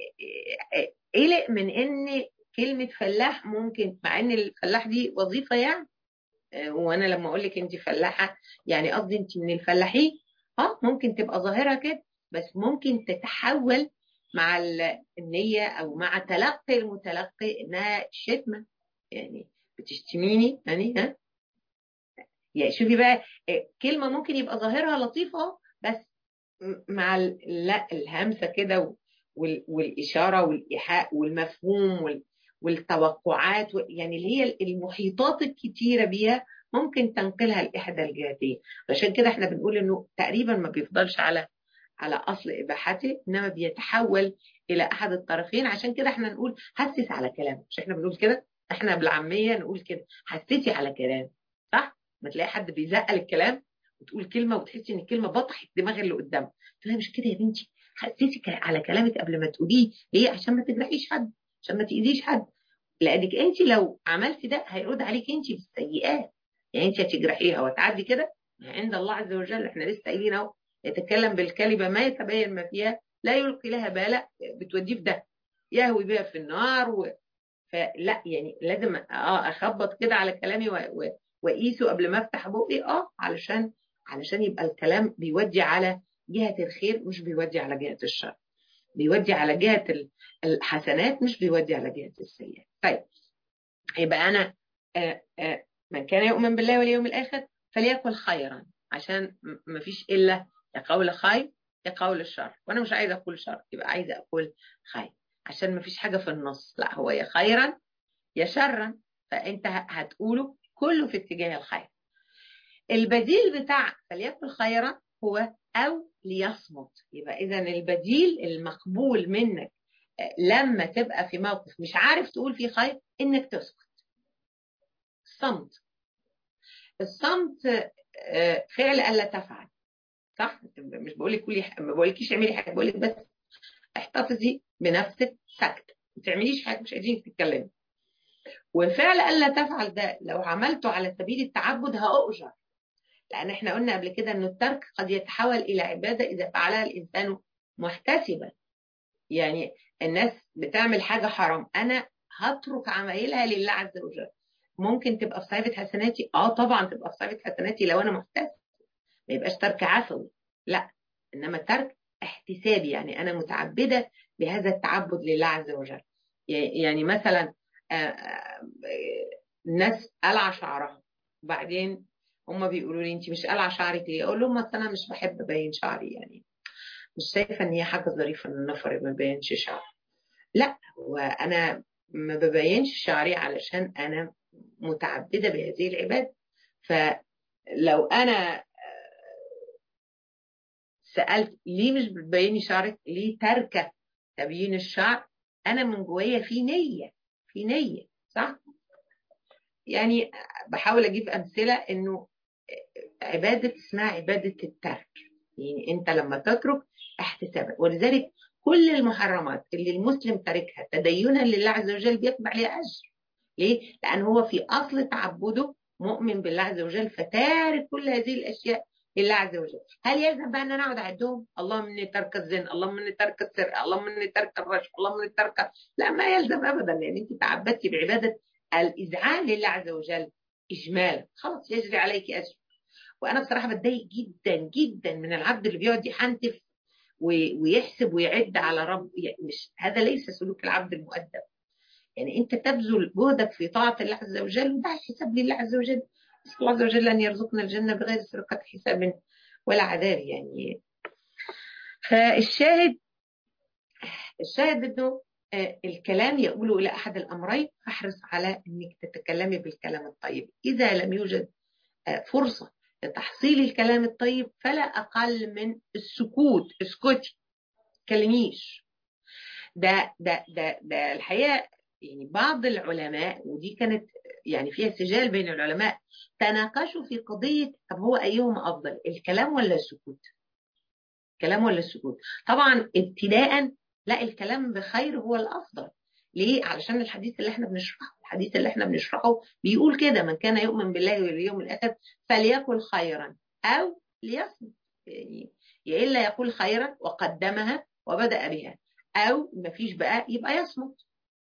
قلق من ان كلمه فلاح ممكن، مع ان الفلاح دي وظيفه يعني، وانا لما اقول لك انت فلاحه يعني قصدي انت من الفلاحين، اه ممكن تبقى ظاهره كده، بس ممكن تتحول مع النية أو مع تلقي المتلقي إنها شتمة، يعني بتشتميني يعني ها، يعني شوفي بقى كلمة ممكن يبقى ظاهرها لطيفة بس مع لا الهمسة كده والإشارة والإيحاء والمفهوم والتوقعات، يعني اللي هي المحيطات الكتيرة بيها ممكن تنقلها لإحدى الجهتين. عشان كده احنا بنقول إنه تقريبا ما بيفضلش على على أصل إباحته، إنما بيتحول إلى أحد الطرفين. عشان كده إحنا نقول حسس على كلام، مش إحنا بنقول كده، إحنا بالعامية نقول كده حسيتي على كلام، صح؟ ما تلاقي حد بيزقل الكلام وتقول كلمة وتحسي إن الكلمة بطحت دماغ اللي قدامك، تقولي مش كده يا بنتي، حسيتي على كلامك قبل ما تقوليه، ليه؟ عشان ما تجرحيش حد، عشان ما تأذيش حد، لأنك أنت لو عملتي ده هيرد عليك أنت بالسيئات، يعني أنت هتجرحيها وتعدي كده عند الله عز وجل. إحنا لسه قايلين أهو يتكلم بالكلمة ما يتبين ما فيها لا يلقي لها بالا، بتوديه في ده يهوي بها في النار و... فلا يعني لازم اه اخبط كده على كلامي واقيسه قبل ما افتح بقي، اه علشان علشان يبقى الكلام بيودي على جهة الخير مش بيودي على جهة الشر، بيودي على جهة الحسنات مش بيودي على جهة السيئات. طيب يبقى انا آه آه من كان يؤمن بالله واليوم الاخر فليقل خيرا، عشان ما فيش الا يا قول خير يا قول الشر، وانا مش عايزه اقول شر، يبقى عايزه اقول خير عشان ما فيش حاجه في النص، لا هو يا خيرا يا شرا، فانت هتقوله كله في اتجاه الخير. البديل بتاع فليقل خيرا هو او ليصمت، يبقى اذا البديل المقبول منك لما تبقى في موقف مش عارف تقول فيه خير انك تسكت. الصمت الصمت فعل الا تفعل، صح؟ مش بقول لك قولي، ما بقولكيش اعملي حاجه، بقول لك بس احتفظي بنفسك ساكته، ما تعمليش حاجه مش عايزين تتكلمي. وفعل الا تفعل ده لو عملته على سبيل التعبد هأؤجر، لان احنا قلنا قبل كده ان الترك قد يتحول الى عباده اذا فعلها الانسان محتسبا. يعني الناس بتعمل حاجه حرام، انا هترك عمايلها لله عز وجل، ممكن تبقى في صحيفه حسناتي، اه طبعا تبقى في صحيفه حسناتي لو انا محتسب، ما يبقاش ترك عفوي، لا، انما ترك احتسابي، يعني انا متعبده بهذا التعبد لله عز وجل. يعني مثلا الناس قلع شعرها، وبعدين هم بيقولوا لي انت مش قلع شعرك ليه؟ اقول لهم اصل انا مش بحب ابين شعري، يعني مش شايفه ان هي حاجه ظريفه ان النفر ما بينش شعر، لا وانا ما ببينش شعري علشان انا متعبده بهذه العباده. فلو انا سألت ليه مش بتبيني شعرك؟ ليه تركة تبيين الشعر، انا من جوايا في نيه، في نيه صح. يعني بحاول اجيب امثله انه عباده اسمها عباده الترك، يعني انت لما تترك احتسابا، ولذلك كل المحرمات اللي المسلم تركها تدينا لله عز وجل بيكتب عليها اجر. ليه؟ لان هو في اصل تعبده مؤمن بالله عز وجل، فتارك كل هذه الاشياء لله عز وجل. هل يلزم بقى ان انا اقعد اعدهم؟ اللهم اني ترك الزنا، اللهم اني ترك السرقه، اللهم اني ترك الرشوه، اللهم اني ترك، لا ما يلزم ابدا، لان انت تعبدتي بعباده الاذعان لله عز وجل اجمالا، خلاص يجري عليك اجر. وانا بصراحه بتضايق جدا جدا من العبد اللي بيقعد يحنتف ويحسب ويعد على رب، يعني مش هذا ليس سلوك العبد المؤدب. يعني انت تبذل جهدك في طاعه الله عز وجل وده حساب لله عز وجل. نسال الله عز وجل ان يرزقنا الجنه بغير سرقه حساب ولا عذاب يعني. فالشاهد، الشاهد انه الكلام يقول الى احد الامرين، فاحرص على انك تتكلمي بالكلام الطيب. اذا لم يوجد فرصه لتحصيل الكلام الطيب فلا اقل من السكوت، اسكتي كلميش. ده ده ده ده الحقيقه يعني بعض العلماء، ودي كانت يعني فيها سجال بين العلماء، تناقشوا في قضيه طب هو ايهما افضل، الكلام ولا السكوت؟ الكلام ولا السكوت؟ طبعا ابتداء لا، الكلام بخير هو الافضل. ليه؟ علشان الحديث اللي احنا بنشرحه، الحديث اللي احنا بنشرحه بيقول كده: من كان يؤمن بالله واليوم الاخر فليقل خيرا او ليصمت. يعني يا الا يقول خيرا وقدمها وبدأ بها، او مفيش بقى يبقى يصمت.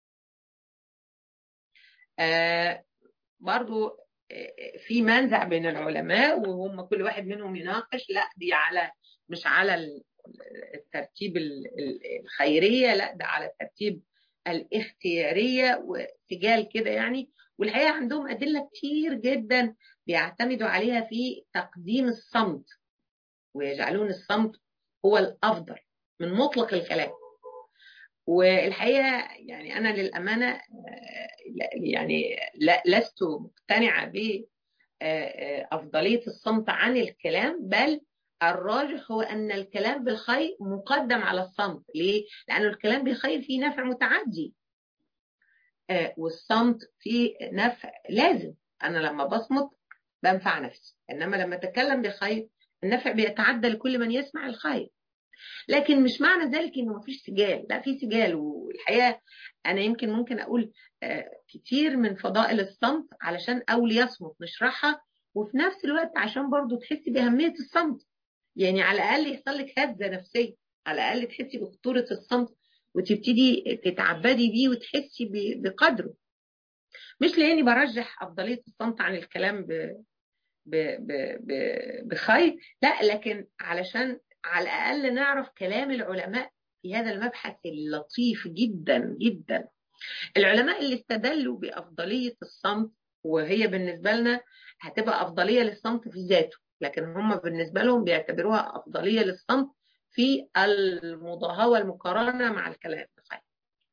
آه برضو في منزع بين العلماء وهم كل واحد منهم يناقش، لا دي على مش على الترتيب الخيرية، لا ده على الترتيب الاختيارية وسجال كده يعني. والحقيقة عندهم أدلة كتير جدا بيعتمدوا عليها في تقديم الصمت، ويجعلون الصمت هو الأفضل من مطلق الكلام. والحقيقة يعني أنا للأمانة يعني لست مقتنعة بأفضلية الصمت عن الكلام، بل الراجح هو أن الكلام بالخير مقدم على الصمت. ليه؟ لأن الكلام بالخير فيه نفع متعدي، والصمت فيه نفع لازم. أنا لما بصمت بنفع نفسي، إنما لما أتكلم بخير النفع بيتعدى لكل من يسمع الخير. لكن مش معنى ذلك انه مفيش سجال، لا في سجال. والحقيقه انا يمكن ممكن اقول كتير من فضائل الصمت علشان اول يصمت نشرحها، وفي نفس الوقت عشان برضو تحسي باهميه الصمت. يعني على الاقل يحصل لك هزه نفسيه، على الاقل تحسي بخطوره الصمت وتبتدي تتعبدي بيه وتحسي بقدره. مش لاني برجح افضليه الصمت عن الكلام ب ب ب ب بخير، لا، لكن علشان على الأقل نعرف كلام العلماء في هذا المبحث اللطيف جدا جدا. العلماء اللي استدلوا بأفضلية الصمت، وهي بالنسبة لنا هتبقى أفضلية للصمت في ذاته، لكن هم بالنسبة لهم بيعتبروها أفضلية للصمت في المضاهاة والمقارنة مع الكلام بخير.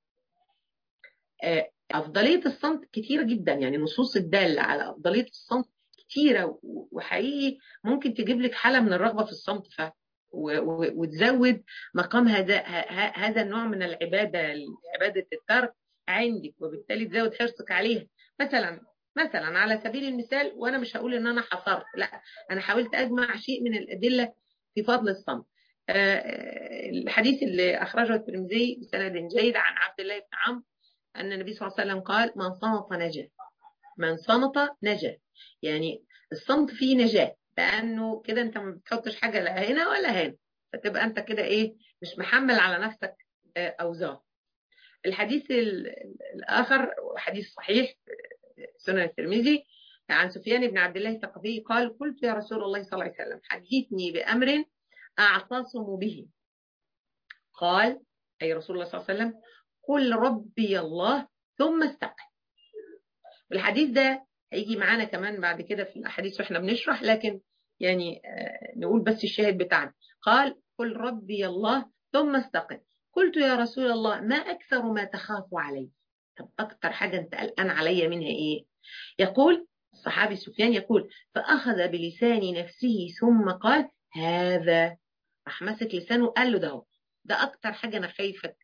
أفضلية الصمت كتيرة جدا، يعني نصوص الدالة على أفضلية الصمت كتيرة، وحقيقي ممكن تجيب لك حالة من الرغبة في الصمت ف وتزود مقام هذا هذا النوع من العبادة، عبادة الترك عندك، وبالتالي تزود حرصك عليها. مثلا مثلا على سبيل المثال، وانا مش هقول ان انا حصرت، لا انا حاولت اجمع شيء من الادلة في فضل الصمت. الحديث اللي اخرجه الترمذي بسند جيد عن عبد الله بن عمرو ان النبي صلى الله عليه وسلم قال: من صمت نجا، من صمت نجا. يعني الصمت فيه نجاة، لانه كده انت ما بتحطش حاجه لا هنا ولا هنا، فتبقى انت كده ايه، مش محمل على نفسك اوزار. الحديث الاخر حديث صحيح سنن الترمذي عن سفيان بن عبد الله الثقفي قال: قلت يا رسول الله صلى الله عليه وسلم حدثني بامر اعتصم به. قال اي رسول الله صلى الله عليه وسلم: قل ربي الله ثم استقم. الحديث ده هيجي معانا كمان بعد كده في الأحاديث واحنا بنشرح، لكن يعني نقول بس الشاهد بتاعنا. قال: قل ربي الله ثم استقم. قلت يا رسول الله ما أكثر ما تخاف علي؟ طب أكثر حاجة أنت قلقان عليا منها إيه؟ يقول الصحابي سفيان يقول: فأخذ بلسان نفسه ثم قال: هذا. راح ماسك لسانه قال له: ده هو ده أكثر حاجة أنا خايفك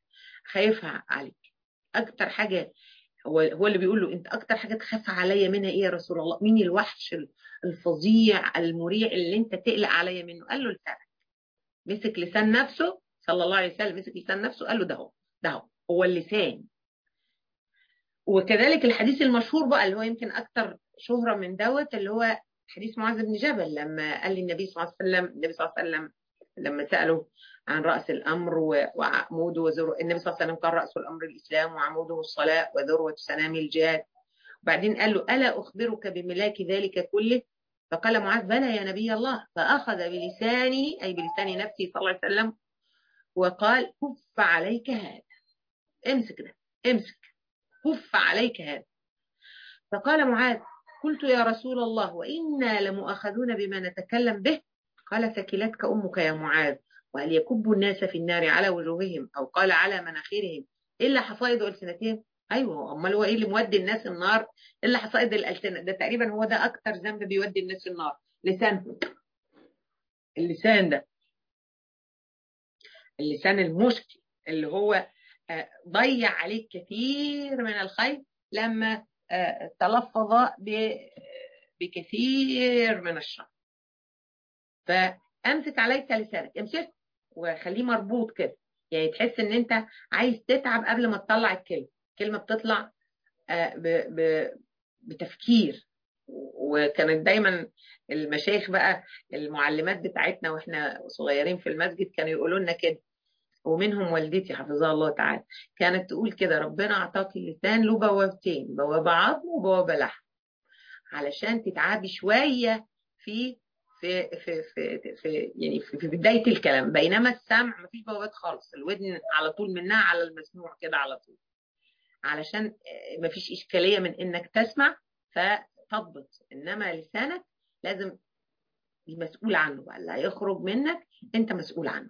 خايفها عليك اكتر حاجه. هو هو اللي بيقول له انت اكتر حاجه تخاف عليا منها ايه يا رسول الله؟ مين الوحش الفظيع المريع اللي انت تقلق عليا منه؟ قال له لسانك. مسك لسان نفسه صلى الله عليه وسلم، مسك لسان نفسه قال له ده هو ده هو هو اللسان. وكذلك الحديث المشهور بقى اللي هو يمكن اكتر شهرة من دوت، اللي هو حديث معاذ بن جبل لما قال للنبي صلى الله عليه وسلم، النبي صلى الله عليه وسلم لما سأله عن رأس الأمر وعموده وذروة، النبي صلى الله عليه وسلم قال رأس الأمر الإسلام وعموده الصلاة وذروة سنام الجهاد. وبعدين قال له ألا أخبرك بملاك ذلك كله؟ فقال معاذ بلى يا نبي الله. فأخذ بلسانه أي بلسان نفسه صلى الله عليه وسلم وقال كف عليك هذا، امسك ده، امسك، كف عليك هذا. فقال معاذ قلت يا رسول الله وإنا لمؤاخذون بما نتكلم به؟ قال ثكلتك أمك يا معاذ، وهل يكب الناس في النار على وجوههم أو قال على مناخرهم إلا حصائد ألسنتهم؟ أيوه، أمال هو إيه اللي مودي الناس النار إلا حصائد الألسنة؟ ده تقريبا هو ده أكتر ذنب بيودي الناس النار، لسانهم. اللسان ده اللسان المشكل اللي هو ضيع عليك كثير من الخير لما تلفظ بكثير من الشر. فامسك عليك لسانك، امسك وخليه مربوط كده، يعني تحس ان انت عايز تتعب قبل ما تطلع الكلمه. الكلمه بتطلع بتفكير. وكانت دايما المشايخ بقى المعلمات بتاعتنا واحنا صغيرين في المسجد كانوا يقولوا لنا كده، ومنهم والدتي حفظها الله تعالى كانت تقول كده ربنا اعطاك اللسان له بوابتين، بوابه عظم وبوابه لحم، علشان تتعبي شويه في في في في, في يعني في, في بدايه الكلام، بينما السمع مفيش بوابات خالص، الودن على طول منها على المسموع كده على طول، علشان مفيش اشكاليه من انك تسمع فتضبط. انما لسانك لازم مسؤول عنه بقى، اللي هيخرج منك انت مسؤول عنه.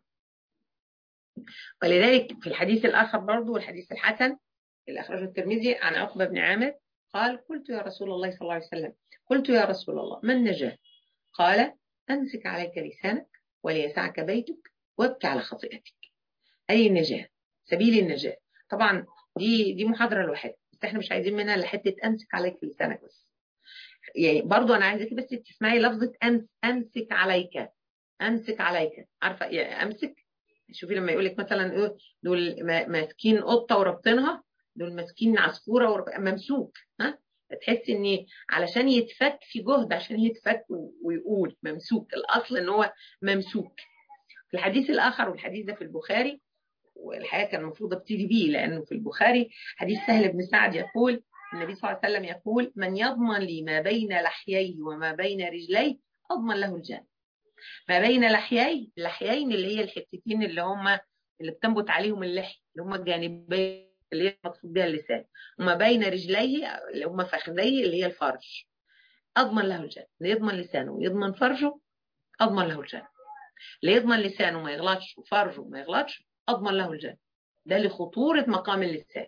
ولذلك في الحديث الآخر برضو والحديث الحسن اللي أخرجه الترمذي عن عقبة بن عامر قال قلت يا رسول الله صلى الله عليه وسلم قلت يا رسول الله ما النجاة؟ قال أمسك عليك لسانك وليسعك بيتك وابكي على خطيئتك. أي النجاة، سبيل النجاة. طبعا دي دي محاضرة لوحدها، بس احنا مش عايزين منها إلا حتة أمسك عليك لسانك بس. يعني برضو أنا عايزاكي بس تسمعي لفظة أمس أمسك عليك، أمسك عليك، عارفة يعني أمسك؟ شوفي لما يقول لك مثلا دول ماسكين قطه وربطينها، دول ماسكين عصفوره ورب... ممسوك، ها، تحس ان علشان يتفك في جهد عشان يتفك ويقول ممسوك، الاصل ان هو ممسوك. في الحديث الاخر، والحديث ده في البخاري، والحقيقه كان المفروض ابتدي بيه لانه في البخاري حديث سهل بن سعد يقول النبي صلى الله عليه وسلم يقول من يضمن لي ما بين لحييه وما بين رجليه اضمن له الجنه. ما بين لحيين، لحيين اللي هي الحتتين اللي هم اللي بتنبت عليهم اللحي، اللي هم الجانبين اللي هي مقصود بها اللسان، وما بين رجليه اللي هم فخذيه اللي هي الفرج، اضمن له الجنه. اللي يضمن لسانه ويضمن فرجه اضمن له الجنه. اللي يضمن لسانه ما يغلطش وفرجه ما يغلطش اضمن له الجنه. ده لخطوره مقام اللسان.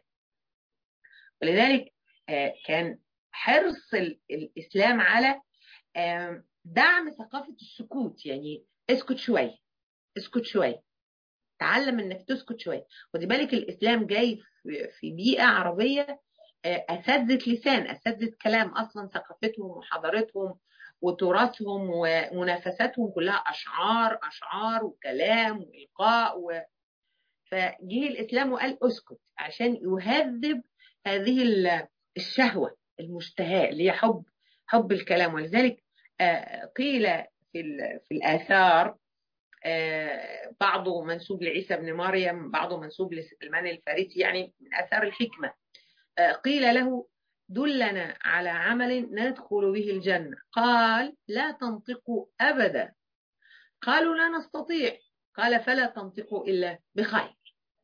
ولذلك كان حرص الاسلام على دعم ثقافة السكوت، يعني اسكت شوية، اسكت شوية، تعلم انك تسكت شوية. خدي بالك الاسلام جاي في بيئة عربية اساتذة لسان، اساتذة كلام، اصلا ثقافتهم وحضارتهم وتراثهم ومنافساتهم كلها اشعار اشعار وكلام والقاء و... فجه الاسلام وقال اسكت عشان يهذب هذه الشهوة المشتهاة اللي هي حب حب الكلام. ولذلك قيل في في الآثار، بعضه منسوب لعيسى بن مريم، بعضه منسوب لسلمان الفارسي، يعني من آثار الحكمة، قيل له دلنا على عمل ندخل به الجنة، قال لا تنطقوا أبدا. قالوا لا نستطيع، قال فلا تنطقوا إلا بخير.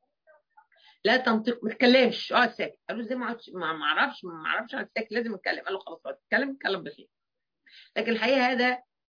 لا تنطق، ما تتكلمش، اقعد ساكت. قالوا ازاي؟ ما اعرفش ما اعرفش اقعد ساكت، لازم اتكلم. قال له خلاص اقعد اتكلم، اتكلم بخير. لكن الحقيقه هذا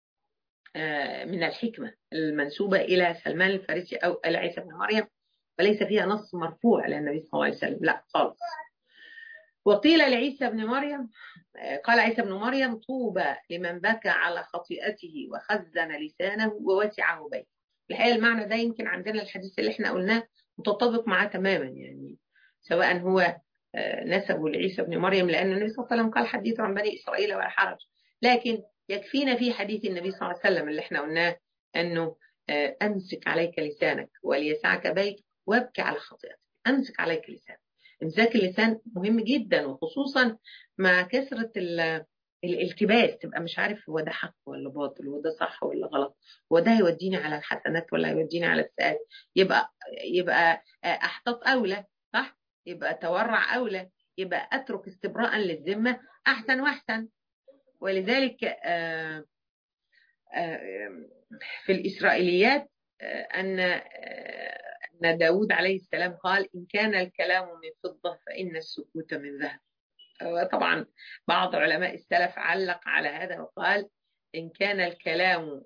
من الحكمه المنسوبه الى سلمان الفارسي او الى عيسى بن مريم، وليس فيها نص مرفوع للنبي صلى الله عليه وسلم، لا خالص. وقيل لعيسى بن مريم، قال عيسى بن مريم طوبى لمن بكى على خطيئته وخزن لسانه ووسعه بيته. الحقيقه المعنى ده يمكن عندنا الحديث اللي احنا قلناه متطابق معاه تماما، يعني سواء هو نسبه لعيسى بن مريم، لأن النبي صلى الله عليه وسلم قال حديث عن بني إسرائيل ولا حرج، لكن يكفينا في حديث النبي صلى الله عليه وسلم اللي احنا قلناه أنه أمسك عليك لسانك وليسعك بيتك وابكي على خطيئتك. أمسك عليك لسانك، امساك اللسان مهم جدا، وخصوصا مع كثرة الالتباس، تبقى مش عارف هو ده حق ولا باطل، وده صح ولا غلط، وده هيوديني على الحسنات ولا هيوديني على السيئات، يبقى يبقى احتاط اولى، صح؟ يبقى تورع اولى، يبقى اترك استبراء للذمه احسن واحسن. ولذلك آآ آآ في الاسرائيليات ان ان داود عليه السلام قال: ان كان الكلام من فضه فان السكوت من ذهب. وطبعا بعض علماء السلف علق على هذا وقال: إن كان الكلام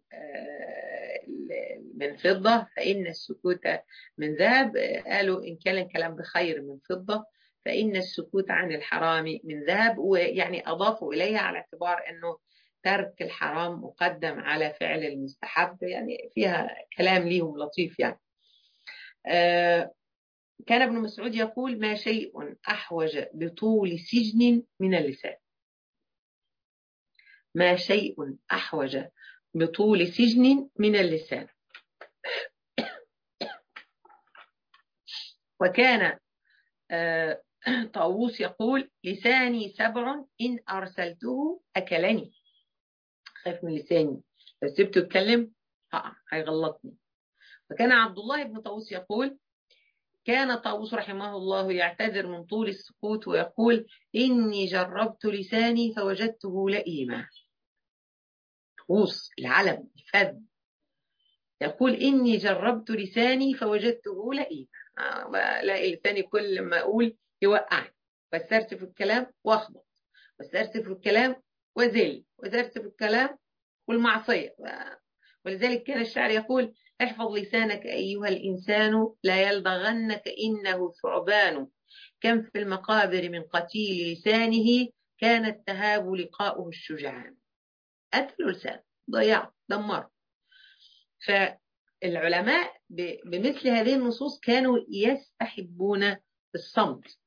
من فضة فإن السكوت من ذهب. قالوا إن كان الكلام بخير من فضة فإن السكوت عن الحرام من ذهب، ويعني أضافوا إليها على اعتبار أنه ترك الحرام مقدم على فعل المستحب، يعني فيها كلام ليهم لطيف يعني. آه كان ابن مسعود يقول: ما شيء أحوج بطول سجن من اللسان. ما شيء أحوج بطول سجن من اللسان. وكان آه طاووس يقول: لساني سبع إن أرسلته أكلني. خايف من لساني، لو سبته يتكلم هيغلطني. وكان عبد الله بن طاووس يقول: كان طاووس رحمه الله يعتذر من طول السكوت ويقول: إني جربت لساني فوجدته لئيما. طاووس العلم الفذ يقول: إني جربت لساني فوجدته لئيما. لاقي لساني كل ما أقول يوقعني، بسترسل في الكلام واخبط، بسترسل في الكلام وزل، وزرت في الكلام والمعصية. ولذلك كان الشاعر يقول: احفظ لسانك أيها الإنسان لا يلدغنك إنه ثعبان، كم في المقابر من قتيل لسانه كان التهاب لقاؤه الشجعان. قتلوا لسان، ضيعوا، دمروا. فالعلماء بمثل هذه النصوص كانوا يستحبون الصمت.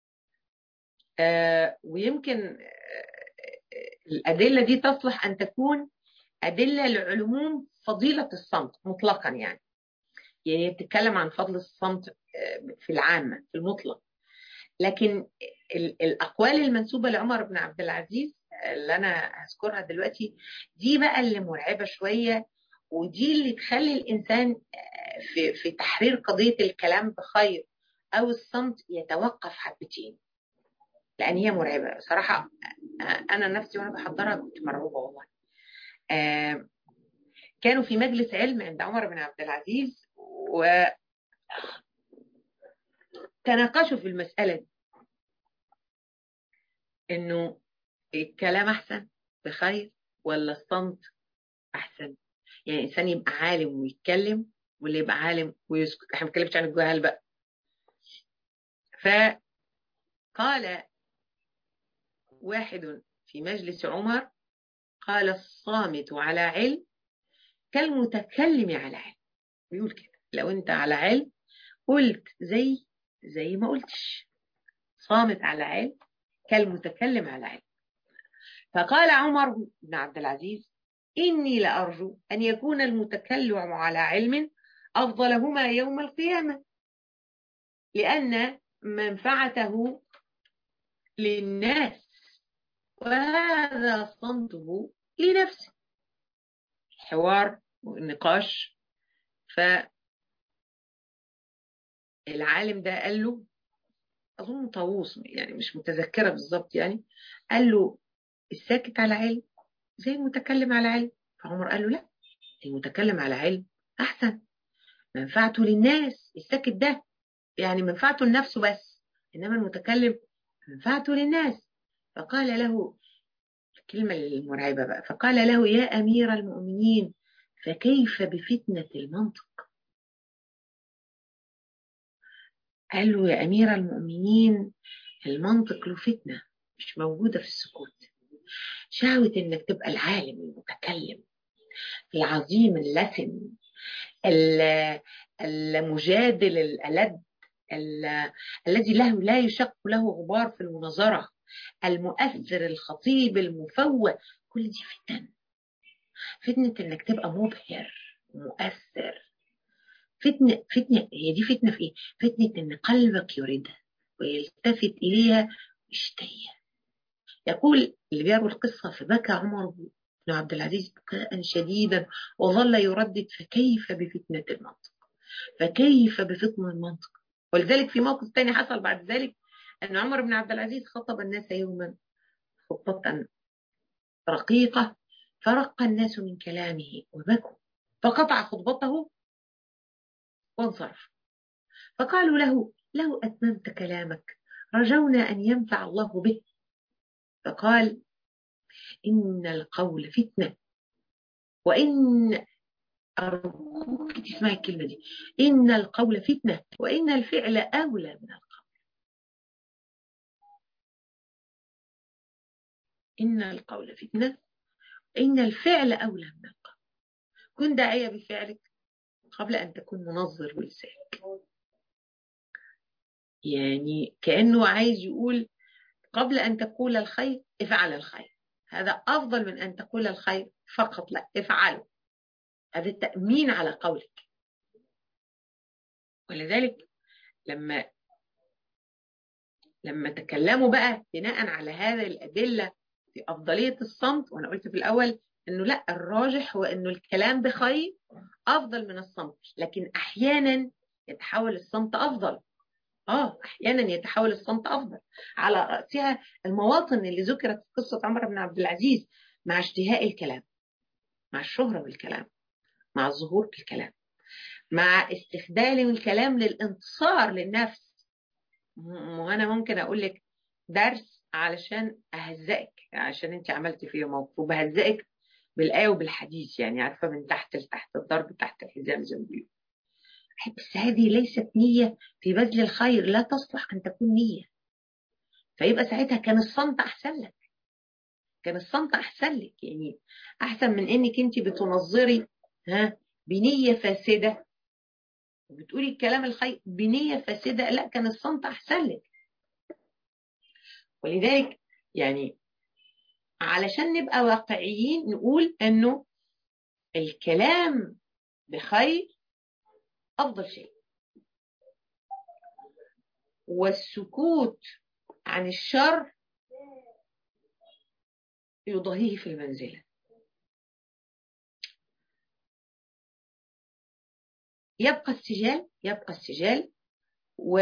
آه ويمكن آه الأدلة دي تصلح أن تكون أدلة لعلوم فضيلة الصمت مطلقا، يعني يعني بتتكلم عن فضل الصمت في العامة في المطلق. لكن الأقوال المنسوبة لعمر بن عبد العزيز اللي أنا هذكرها دلوقتي دي بقى اللي مرعبة شوية، ودي اللي تخلي الإنسان في, في تحرير قضية الكلام بخير أو الصمت يتوقف حبتين، لأن هي مرعبة صراحة. أنا نفسي وأنا بحضرها كنت مرعوبة والله. آه كانوا في مجلس علم عند عمر بن عبد العزيز وتناقشوا في المسألة دي، إنه الكلام أحسن بخير ولا الصمت أحسن. يعني الإنسان يبقى عالم ويتكلم ولا يبقى عالم ويسكت. احنا ما بنتكلمش عن الجهال بقى. فقال واحد في مجلس عمر: قال الصامت على علم كالمتكلم على علم. بيقول كده: لو انت على علم قلت زي زي ما قلتش، صامت على علم كالمتكلم على علم. فقال عمر بن عبد العزيز: إني لأرجو أن يكون المتكلم على علم أفضلهما يوم القيامة، لأن منفعته للناس وهذا صمته لنفسه. حوار ونقاش. فالعالم ده قال له، أظن طاووس يعني مش متذكرة بالظبط، يعني قال له: الساكت على علم زي المتكلم على علم. فعمر قال له: لا، المتكلم على علم أحسن، منفعته للناس. الساكت ده يعني منفعته لنفسه بس، إنما المتكلم منفعته للناس. فقال له الكلمة المرعبة بقى، فقال له: يا أمير المؤمنين، فكيف بفتنة المنطق؟ قال له: يا أمير المؤمنين، المنطق له فتنة مش موجودة في السكوت. شهوة إنك تبقى العالم المتكلم العظيم اللثم المجادل الألد، الذي له لا يشق له غبار في المناظرة، المؤثر الخطيب المفوه. كل دي فتن. فتنة انك تبقى مبهر مؤثر. فتنة فتنة هي دي فتنة في ايه؟ فتنة ان قلبك يريدها ويلتفت اليها ويشتهيها. يقول اللي بيروي القصة: فبكى عمر بن عبد العزيز بكاء شديدا وظل يردد: فكيف بفتنة المنطق، فكيف بفتنة المنطق. ولذلك في موقف تاني حصل بعد ذلك، أن عمر بن عبد العزيز خطب الناس يوما خطبة رقيقة فرق الناس من كلامه وبكوا، فقطع خطبته وانصرف. فقالوا له: لو أتممت كلامك رجونا أن ينفع الله به. فقال: إن القول فتنة، وإن أرجوك تسمعي الكلمة دي: إن القول فتنة وإن الفعل أولى من القول. إن القول فتنة إن الفعل أولى من القول. كن داعية بفعلك قبل أن تكون منظر بلسانك. يعني كأنه عايز يقول قبل أن تقول الخير افعل الخير، هذا أفضل من أن تقول الخير فقط، لا افعله، هذا التأمين على قولك. ولذلك لما لما تكلموا بقى بناء على هذه الأدلة في أفضلية الصمت، وأنا قلت في الأول أنه لا، الراجح هو أنه الكلام بخير أفضل من الصمت، لكن أحيانا يتحول الصمت أفضل. آه أحيانا يتحول الصمت أفضل، على رأسها المواطن اللي ذكرت في قصة عمر بن عبد العزيز، مع اشتهاء الكلام، مع الشهرة بالكلام، مع الظهور بالكلام، مع استخدام الكلام للانتصار للنفس. وأنا ممكن أقول لك درس علشان أهزئك، عشان أنت عملتي فيه موقف، وبهزئك بالآية وبالحديث، يعني عارفة من تحت لتحت، الضرب تحت الحزام زي ما بيقولوا. بس هذه ليست نية في بذل الخير، لا تصلح أن تكون نية. فيبقى ساعتها كان الصمت أحسن لك، كان الصمت أحسن لك، يعني أحسن من إنك أنت بتنظري ها بنية فاسدة وبتقولي الكلام الخير بنية فاسدة. لا، كان الصمت أحسن لك. ولذلك يعني علشان نبقى واقعيين نقول إنه الكلام بخير أفضل شيء، والسكوت عن الشر يضاهيه في المنزلة. يبقى السجال يبقى السجال و...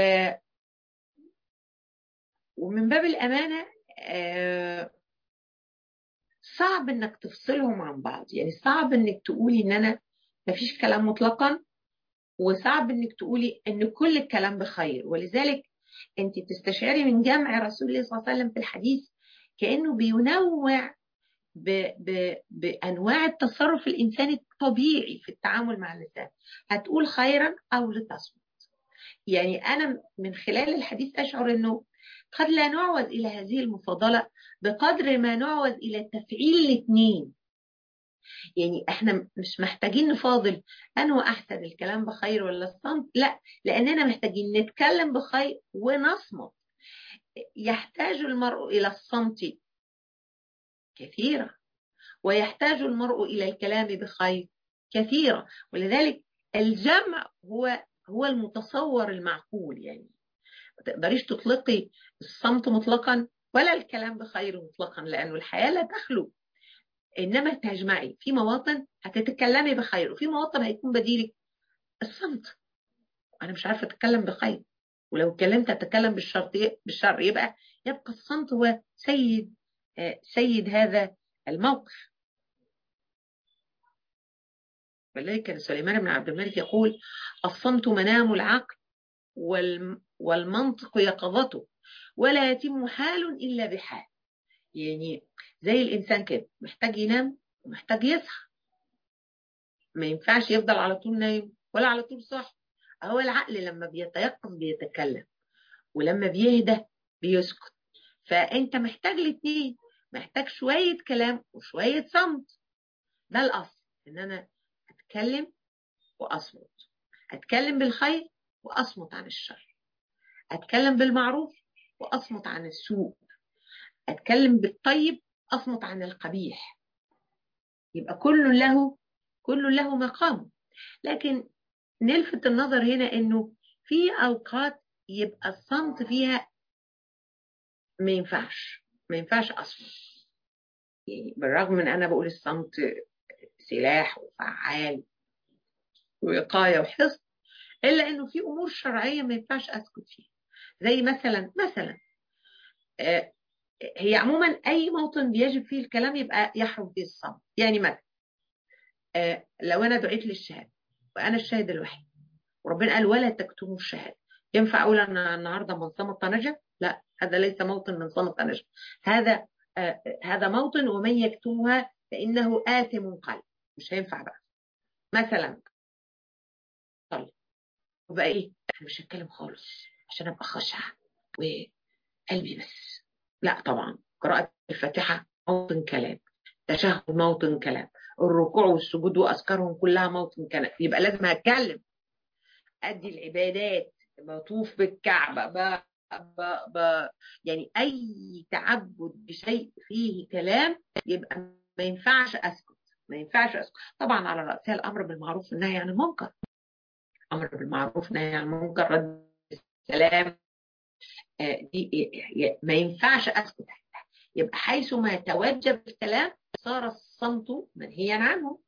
ومن باب الأمانة آه صعب انك تفصلهم عن بعض، يعني صعب انك تقولي ان انا مفيش كلام مطلقا، وصعب انك تقولي ان كل الكلام بخير. ولذلك انت تستشعري من جمع رسول الله صلى الله عليه وسلم في الحديث كأنه بينوع ب... ب... بأنواع التصرف الإنساني الطبيعي في التعامل مع اللسان. هتقول خيرا أو لتصمت. يعني أنا من خلال الحديث أشعر أنه قد لا نعوز إلى هذه المفاضلة بقدر ما نعوز إلى تفعيل الاثنين. يعني احنا مش محتاجين نفاضل أنه أحسن الكلام بخير ولا الصمت، لا، لأننا محتاجين نتكلم بخير ونصمت. يحتاج المرء إلى الصمت كثيرا، ويحتاج المرء إلى الكلام بخير كثيرا. ولذلك الجمع هو هو المتصور المعقول. يعني ما تقدريش تطلقي الصمت مطلقا ولا الكلام بخير مطلقا، لأنه الحياة لا تخلو، إنما تجمعي في مواطن هتتكلمي بخير، وفي مواطن هيكون بديلك الصمت. أنا مش عارفة أتكلم بخير، ولو اتكلمت أتكلم بالشر بالشر يبقى يبقى الصمت هو سيد سيد هذا الموقف. ولذلك كان سليمان بن عبد الملك يقول: الصمت منام العقل والمنطق يقظته، ولا يتم حال إلا بحال. يعني زي الإنسان كده محتاج ينام ومحتاج يصحى، ما ينفعش يفضل على طول نايم ولا على طول صاحي. هو العقل لما بيتيقظ بيتكلم، ولما بيهدى بيسكت. فأنت محتاج الاثنين، محتاج شوية كلام وشوية صمت. ده الأصل، إن أنا أتكلم وأصمت، أتكلم بالخير وأصمت عن الشر، أتكلم بالمعروف وأصمت عن السوء، أتكلم بالطيب أصمت عن القبيح. يبقى كل له كل له مقام. لكن نلفت النظر هنا إنه في أوقات يبقى الصمت فيها ما ينفعش ما ينفعش أصمت. يعني بالرغم من أنا بقول الصمت سلاح وفعال ووقاية وحصن، إلا إنه في أمور شرعية ما ينفعش أسكت فيها. زي مثلا مثلا آه هي عموما أي موطن بيجب فيه الكلام يبقى يحرم فيه الصمت. يعني مثلا آه لو أنا دعيت للشهادة وأنا الشاهد الوحيد وربنا قال ولا تكتموا الشهادة، ينفع أقول أنا النهاردة من صمت نجا؟ لا، هذا ليس موطن من صمت نجا. هذا آه هذا موطن ومن يكتمها فإنه آثم قلب. مش هينفع بقى. مثلا طيب وبقى إيه؟ أنا مش هتكلم خالص عشان أبقى خاشعة وقلبي بس. لا طبعا، قراءة الفاتحة موطن كلام، تشهد موطن كلام، الركوع والسجود وأذكارهم كلها موطن كلام. يبقى لازم أتكلم. أدي العبادات، بطوف بالكعبة، ب... ب... ب... يعني أي تعبد بشيء فيه كلام يبقى ما ينفعش أسكت. ما ينفعش أسكت. طبعا على رأسها الأمر بالمعروف والنهي عن المنكر. أمر بالمعروف نهي عن المنكر، رد السلام، دي ما ينفعش أسكت. يبقى حيث ما يتوجب الكلام صار الصمت منهيا عنه.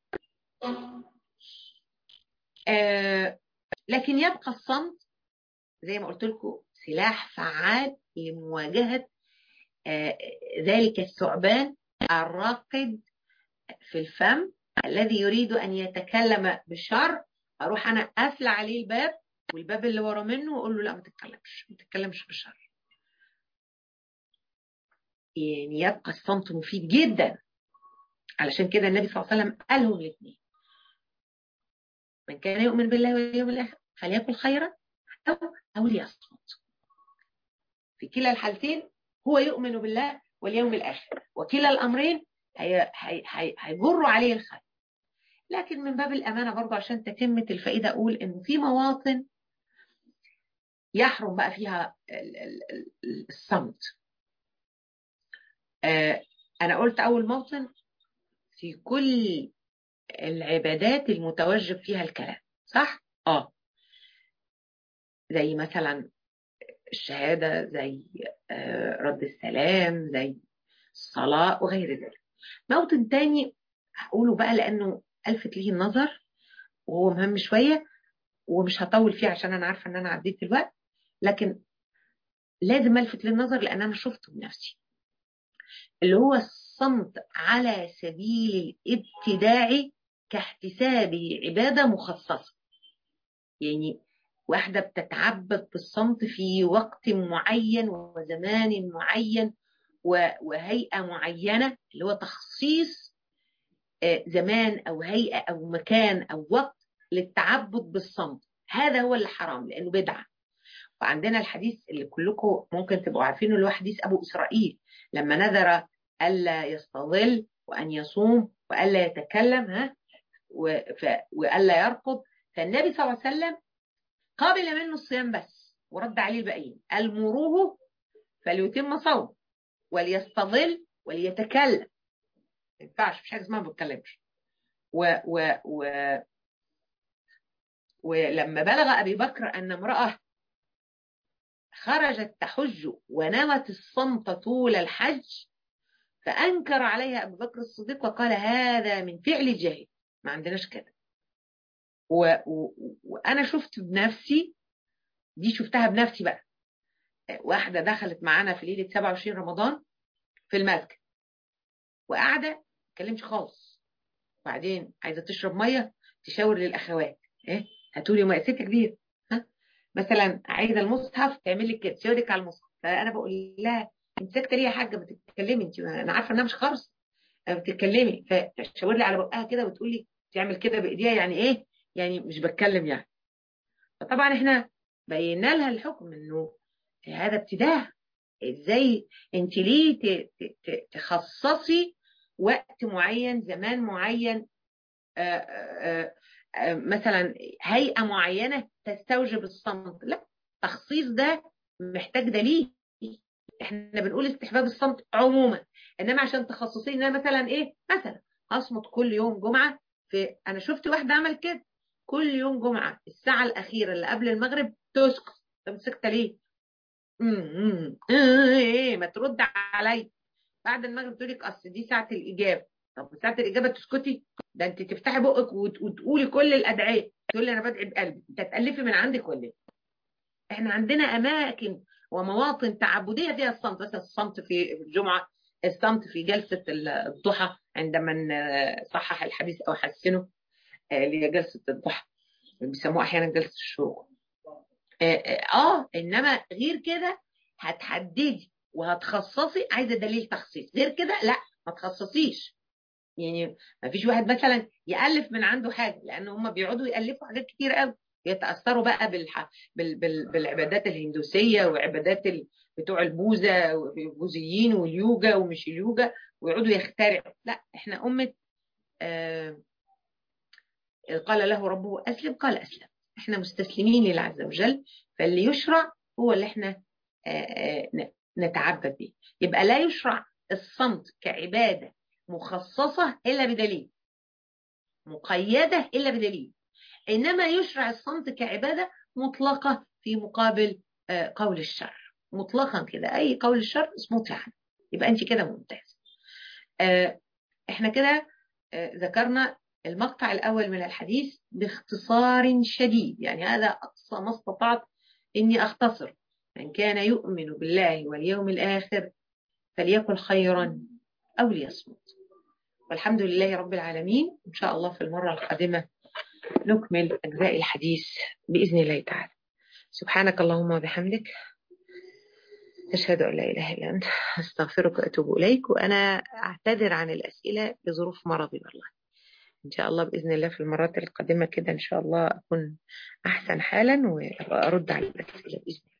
آه لكن يبقى الصمت زي ما قلت لكم سلاح فعال لمواجهة آه ذلك الثعبان الراقد في الفم الذي يريد أن يتكلم بالشر. أروح أنا قافلة عليه الباب والباب اللي ورا منه وأقول له لا ما تتكلمش ما تتكلمش بالشر. يعني يبقى الصمت مفيد جدا. علشان كده النبي صلى الله عليه وسلم قالهم الاثنين: من كان يؤمن بالله واليوم الآخر فليقل خيرا أو أو ليصمت. في كلا الحالتين هو يؤمن بالله واليوم الآخر، وكلا الأمرين هيجروا عليه الخير. لكن من باب الأمانة برضه عشان تتمة الفائدة أقول إنه في مواطن يحرم بقى فيها الصمت. أنا قلت أول موطن في كل العبادات المتوجب فيها الكلام، صح؟ آه زي مثلا الشهادة، زي رد السلام، زي الصلاة وغير ذلك. موطن تاني هقوله بقى لأنه ألفت ليه النظر وهو مهم شوية ومش هطول فيه عشان أنا عارفة أن أنا عديت الوقت، لكن لازم ألفت للنظر لأن أنا شفته بنفسي، اللي هو الصمت على سبيل الابتداع كاحتسابه عبادة مخصصة. يعني واحدة بتتعبد بالصمت في وقت معين وزمان معين وهيئة معينة، اللي هو تخصيص زمان أو هيئة أو مكان أو وقت للتعبد بالصمت. هذا هو اللي حرام لأنه بدعة. وعندنا الحديث اللي كلكم ممكن تبقوا عارفينه اللي هو حديث أبو إسرائيل لما نذر ألا يستظل وأن يصوم وألا يتكلم ها وألا يرقد، فالنبي صلى الله عليه وسلم قابل منه الصيام بس ورد عليه الباقيين، قال مروه فليتم صوم وليستظل وليتكلم. ما ينفعش، مش حاجه اسمها ما بتكلمش. و و و ولما بلغ ابي بكر ان امراه خرجت تحج ونوت الصمت طول الحج فانكر عليها ابو بكر الصديق وقال هذا من فعل الجاهل، ما عندناش كده. و و وانا شفت بنفسي دي، شفتها بنفسي بقى. واحده دخلت معانا في ليله سبعة وعشرين رمضان في المسجد وقاعده ما تكلمش خالص، وبعدين عايزه تشرب ميه تشاور للاخوات ايه هاتوا لي ميه، ست كبير ها مثلا عايزه المصحف تعمل لك كده تشاورك على المصحف. فانا بقول لها انت ساكته ليه يا حاجه ما تتكلمي انت، انا عارفه انها مش خالص بتتكلمي. فتشاور لي على بقها كده وتقول لي تعمل كده بايديها يعني ايه، يعني مش بتكلم يعني. فطبعا احنا بينا لها الحكم انه هذا ابتداع. ازاي انت ليه تخصصي وقت معين زمان معين آآ آآ مثلا هيئة معينة تستوجب الصمت، لا، التخصيص ده محتاج دليل. احنا بنقول استحباب الصمت عموما، انما عشان تخصصي ان انا مثلا ايه، مثلا هصمت كل يوم جمعة. في انا شفت واحدة عمل كده، كل يوم جمعة الساعة الأخيرة اللي قبل المغرب تسكت. طب سكتة ليه؟ امم ايه، ما ترد عليا بعد المغرب تقولي اصل دي ساعة الإجابة. طب ساعة الإجابة تسكتي؟ ده انت تفتحي بقك وتقولي كل الأدعية، تقولي انا بدعي بقلبي، انت تألفي من عندك ولا ايه؟ احنا عندنا أماكن ومواطن تعبدية فيها الصمت، بس الصمت في الجمعة، الصمت في جلسة الضحى عندما صحح الحديث أو حسنه، اللي هي جلسة الضحى بيسموها أحيانا جلسة الشروق. آه إنما غير كده هتحددي وهتخصصي، عايزة دليل تخصيص، غير كده لا ما تخصصيش. يعني ما فيش واحد مثلا يألف من عنده حاجة، لأن هم بيقعدوا يألفوا حاجات كتير قوي، يتأثروا بقى بالح... بال... بال... بالعبادات الهندوسية وعبادات ال... بتوع البوذا والبوذيين واليوجا ومش اليوجا، ويقعدوا يخترعوا. لا، احنا أمة آه... قال له ربه أسلم قال أسلم، احنا مستسلمين لله عز وجل، فاللي يشرع هو اللي احنا آه... آه... نتعبد به. يبقى لا يشرع الصمت كعبادة مخصصة إلا بدليل، مقيدة إلا بدليل، إنما يشرع الصمت كعبادة مطلقة في مقابل قول الشرع، مطلقا كده أي قول الشرع اصمتي عنه، يبقى أنت كده ممتاز. إحنا كده ذكرنا المقطع الأول من الحديث باختصار شديد، يعني هذا أقصى ما استطعت إني أختصر. من كان يؤمن بالله واليوم الآخر فليقل خيرا أو ليصمت. والحمد لله رب العالمين. إن شاء الله في المرة القادمة نكمل أجزاء الحديث بإذن الله تعالى. سبحانك اللهم وبحمدك، أشهد أن لا إله إلا أنت، أستغفرك وأتوب إليك. وأنا أعتذر عن الأسئلة لظروف مرضي والله. إن شاء الله بإذن الله في المرات القادمة كده إن شاء الله أكون أحسن حالا وأرد على الأسئلة بإذن الله.